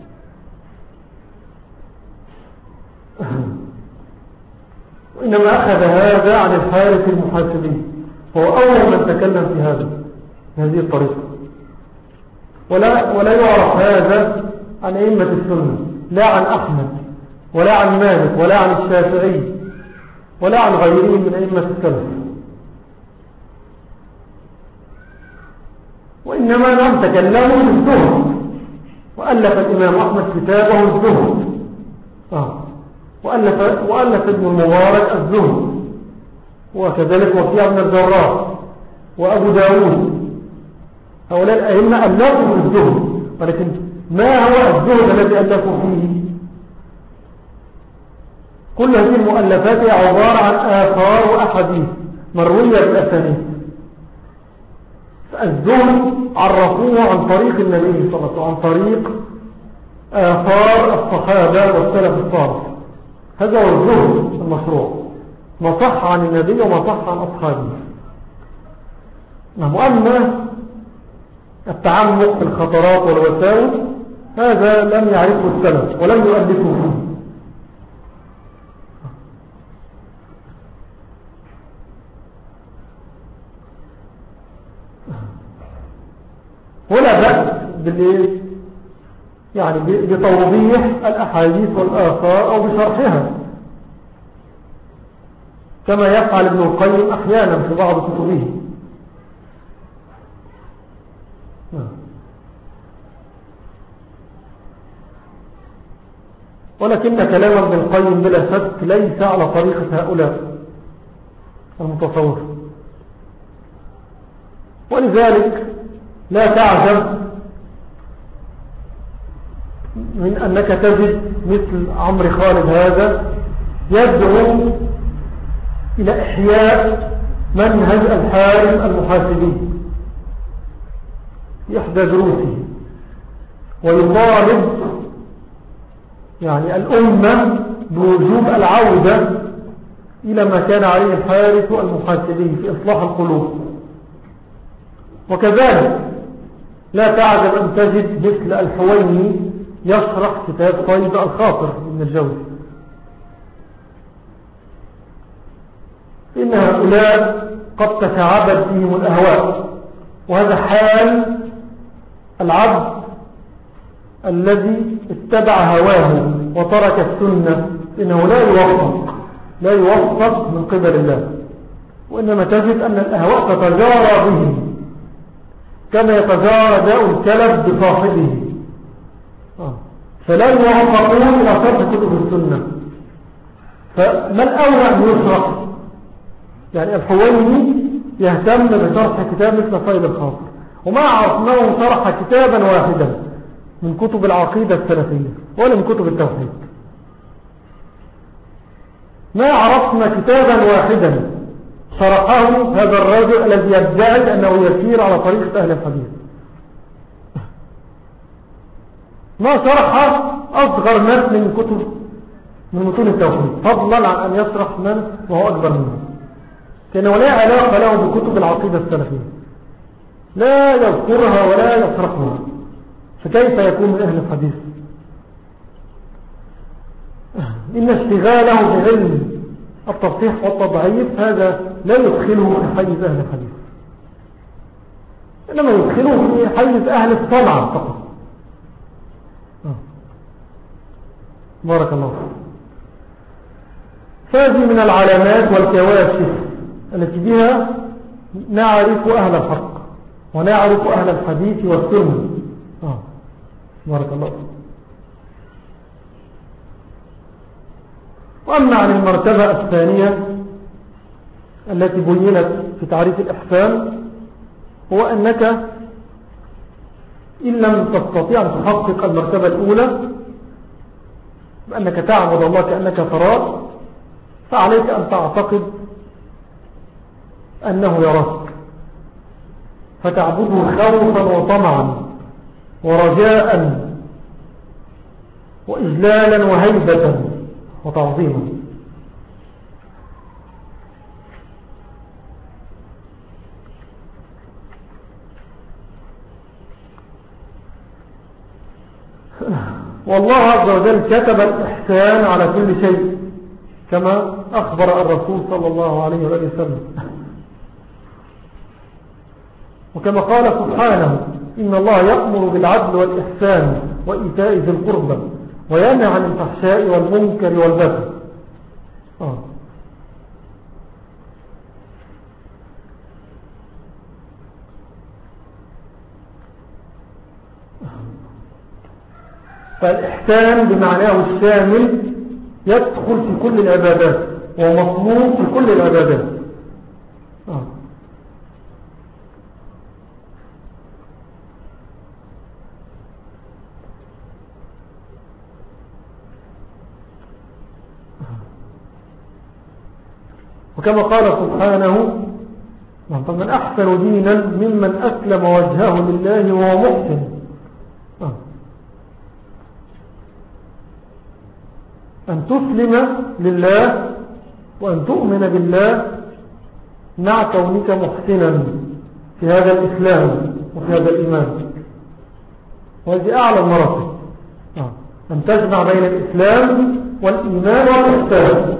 وإنما أخذ هذا عن الحارث المحاسبي، هو أول من تكلم في هذا هذه الطريقة. ولا, ولا يعرف هذا عن أئمة السنة، لا عن أحمد ولا عن مالك ولا عن الشافعي ولا عن غيرهم من أئمة السلف. وإنما نعم تكلموا بالزهد، وألف الإمام أحمد كتابه الزهد، آه. وألف, وألف ابن المبارك الزهد، وكذلك وكيع بن الجراح وأبو داود. هؤلاء الأئمة ألفوا بالزهد، ولكن ما هو الزهد الذي ألفوا فيه؟ كل هذه المؤلفات هي عبارة عن آثار وأحاديث مروية بالأسانيد. الزهد عرفوه عن طريق النبي صلى الله عليه وسلم، عن طريق آثار الصحابة والسلف الصالح. هذا هو الزهد المشروع، ما صح عن النبي وما صح عن أصحابه. وأما التعمق في الخطرات والوساوس هذا لم يعرفه السلف ولم يؤلفه فيه. ولا بأس يعني بتوضيح الأحاديث والآثار أو بشرحها، كما يفعل ابن القيم أحيانا في بعض كتبه. ولكن كلام ابن القيم بلا شك ليس على طريقة هؤلاء، المتصور. ولذلك لا تعجب من أنك تجد مثل عمرو خالد هذا يدعو إلى إحياء منهج الحارم المحاسبي في إحدى دروسه، ويطالب يعني الأمة بوجوب العودة إلى ما كان عليه الحارس المحاسبي في إصلاح القلوب. وكذلك لا تعجب أن تجد مثل الحويني يشرح كتاب صيد الخاطر من الجوزي، إن هؤلاء قد تتعبد فيهم الأهواء، وهذا حال العبد الذي اتبع هواه وترك السنة، إنه لا يوفق لا يوفق من قبل الله، وإنما تجد أن الأهواء تتجارى به كما يتجارى داء الكلب بصاحبه، فلا يوفقون إلى شرح كتب السنة. فما الأولى أن يشرح؟ يعني الحويني يهتم بشرح كتاب مثل صيد الخاطر، وما عرفناه شرح كتابا واحدا من كتب العقيدة السلفية ولا من كتب التوحيد. ما عرفنا كتابا واحدا شرحه هذا الرجل الذي يدعي أنه يسير على طريقة أهل الحديث. ما شرح أصغر ناس من كتب من متون التوحيد، فضلا عن أن يشرح من وهو أكبر منه، كأنه لا علاقة له بكتب العقيدة السلفية، لا يذكرها ولا يشرحها، فكيف يكون من أهل الحديث؟ إن اشتغاله بعلم التصحيح والتضعيف هذا لا يدخله في حيز أهل الحديث، إنما يدخله في حيز أهل الصنعة فقط. بارك الله فيك. فهذه من العلامات والكواشف التي بها نعرف أهل الحق ونعرف أهل الحديث والسنة. آه. بارك الله فيك. وأما عن المرتبة الثانية التي بينت في تعريف الإحسان، هو أنك إن لم تستطيع أن تحقق المرتبة الأولى بأنك تعبد الله كأنك تراه، فعليك أن تعتقد أنه يراك، فتعبده خوفا وطمعا ورجاء وإجلالا وهيبة وتعظيما. والله عز وجل كتب الإحسان على كل شيء كما أخبر الرسول صلى الله عليه وآله وسلم، وكما قال سبحانه إن الله يأمر بالعدل والإحسان وإيتاء ذي القربى وينهى عن الفحشاء والمنكر والبغي. آه. فالإحسان بمعناه الشامل يدخل في كل العبادات ومطلوب في كل العبادات. آه. وكما قال سبحانه من أحسن دينا ممن أسلم وجهه لله وهو محسن. آه. أن تسلم لله وأن تؤمن بالله مع كونك محسنا في هذا الإسلام وفي هذا الإيمان، وهذه أعلى المراتب، آه. أن تجمع بين الإسلام والإيمان والإحسان.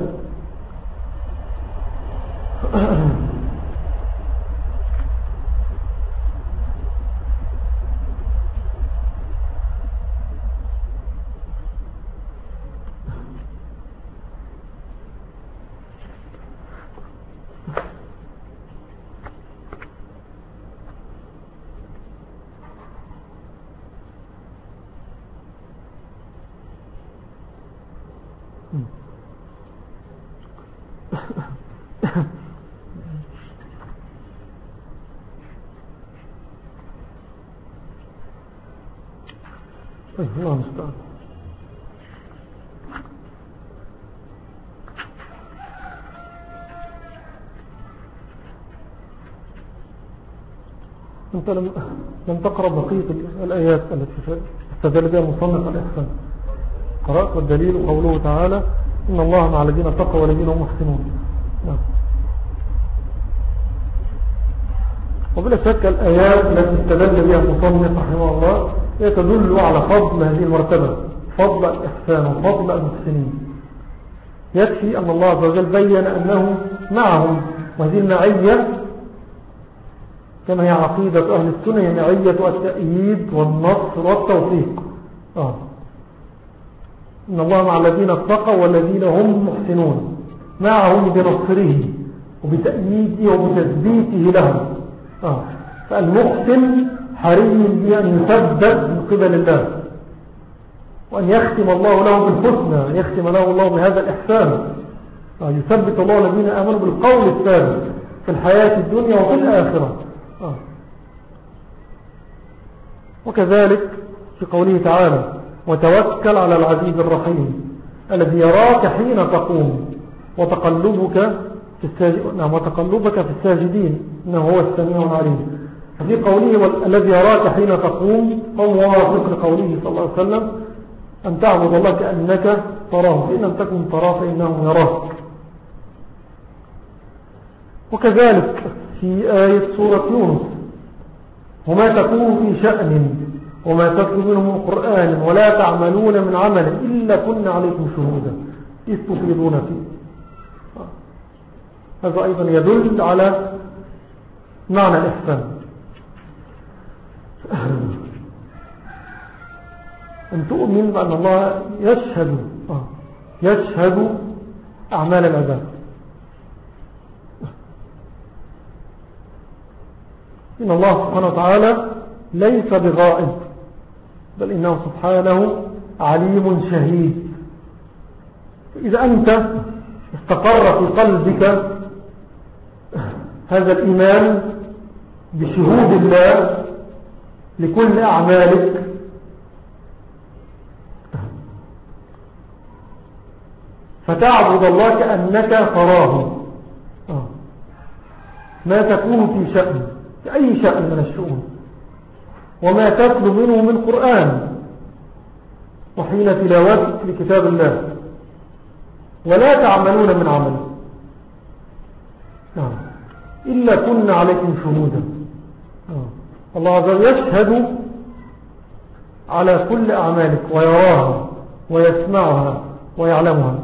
الله المستعان. أنت لم, لم تقرأ بقية الآيات التي استدل بها المصنف الإحسان. قرأت والدليل قوله تعالى إن الله مع الذين اتقوا والذين هم محسنون. نعم. وبلا شك الآيات التي استدل بها المصنف رحمه الله هي تدل على فضل هذه المرتبة، فضل الإحسان وفضل المحسنين. يكفي أن الله عز وجل بين أنه معهم، وهذه المعية كما هي عقيدة أهل السنة هي معية التأييد والنصر والتوفيق. آه. إن الله مع الذين اتقوا والذين هم محسنون، معهم بنصره وبتأييده وبتثبيته لهم. آه. فالمحسن حري بأن يثبت من قبل الله، وأن يختم الله له بالحسنى، يختم له الله بهذا الإحسان. آه. يثبت الله الذين آمنوا بالقول الثابت في الحياة الدنيا وفي الآخرة. آه. وكذلك في قوله تعالى وتوكل على العزيز الرحيم الذي يراك حين تقوم وتقلبك في الساجدين، نعم وتقلبك في الساجدين إنه هو السميع العليم. ففي قوله الذي يراك حين تقوم هو موافق لقوله صلى الله عليه وسلم أن تعبد الله كأنك تراه، فإن لم تكن تراه فإنه يراك. وكذلك في آية سورة يونس وما تكون في شأن وما تتلو منه من قرآن ولا تعملون من عمل إلا كنا عليكم شهودا إذ تفيضون فيه. هذا أيضا يدل على معنى الإحسان، أن تؤمن بأن الله يشهد يشهد أعمال العباد. إن الله سبحانه وتعالى ليس بغائب، بل إنه سبحانه عليم شهيد. إذا أنت استقر في قلبك هذا الإيمان بشهود الله لكل أعمالك فتعبد الله كأنك تراه، ما تكون في شأن في أي شأن من الشؤون وما تتلو منه من قرآن وحين تلاوتك لكتاب الله ولا تعملون من عمل إلا كنا عليكم شهودا. الله عز وجل يشهد على كل أعمالك ويراها ويسمعها ويعلمها،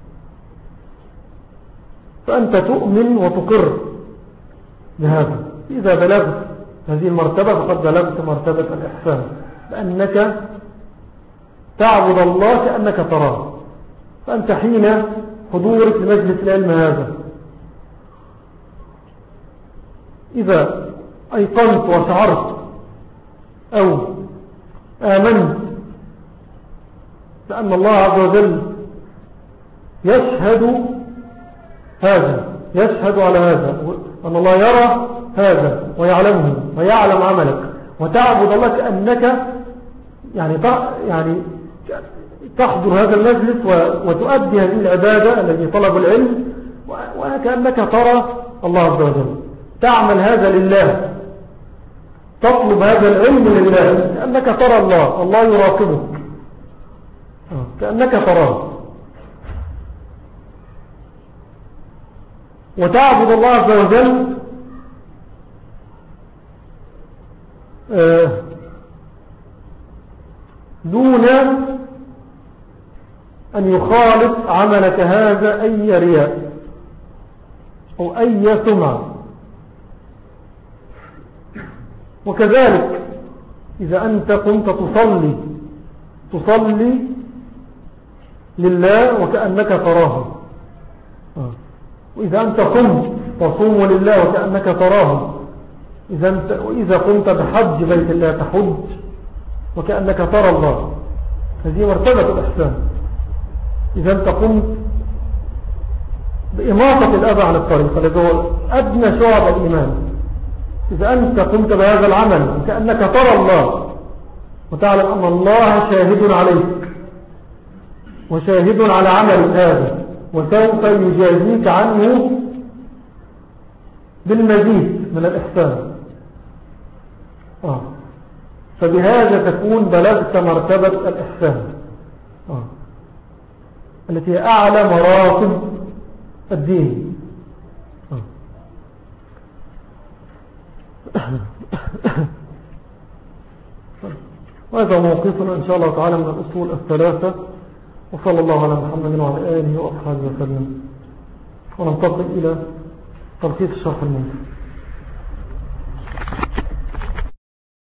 فأنت تؤمن وتقر بهذا. إذا بلغت هذه المرتبة فقد بلغت مرتبة الإحسان، لأنك تعبد الله كأنك تراه. فأنت حين حضورك لمجلس العلم هذا إذا أيقنت وشعرت أو آمنت بأن الله عز وجل يشهد هذا، يشهد على هذا، أن الله يرى هذا ويعلمه ويعلم عملك، وتعبد الله كأنك يعني يعني تحضر هذا المجلس وتؤدي هذه العبادة التي طلب العلم وكأنك ترى الله عز وجل، تعمل هذا لله، تطلب هذا العلم لله كأنك ترى الله، الله يراقبك كأنك تراه، وتعبد الله عز وجل دون أن يخالط عملك هذا أي رياء أو أي سمعة. وكذلك إذا أنت كنت تصلي تصلي لله وكأنك تراه، وإذا أنت قمت تصوم لله وكأنك تراه، وإذا قمت بحج بيت الله تحج وكأنك ترى الله. هذه مرتبة الإحسان. إذا أنت قمت بإماطة الأذى عن الطريق الذي هو أدنى شعب الإيمان، إذا أنت قمت بهذا العمل وكأنك ترى الله وتعلم أن الله شاهد عليك وشاهد على عمل هذا وسوف يجازيك عنه بالمزيد من الإحسان. آه. فبهذا تكون بلغت مرتبة الإحسان آه. التي هي أعلى مراتب الدين. آه. وهذا موقفنا إن شاء الله تعالى من الأصول الثلاثة. وصلى الله على محمد وعلى آله وأصحابه وسلم. وننتقل إلى تلخيص الشرح المنزل.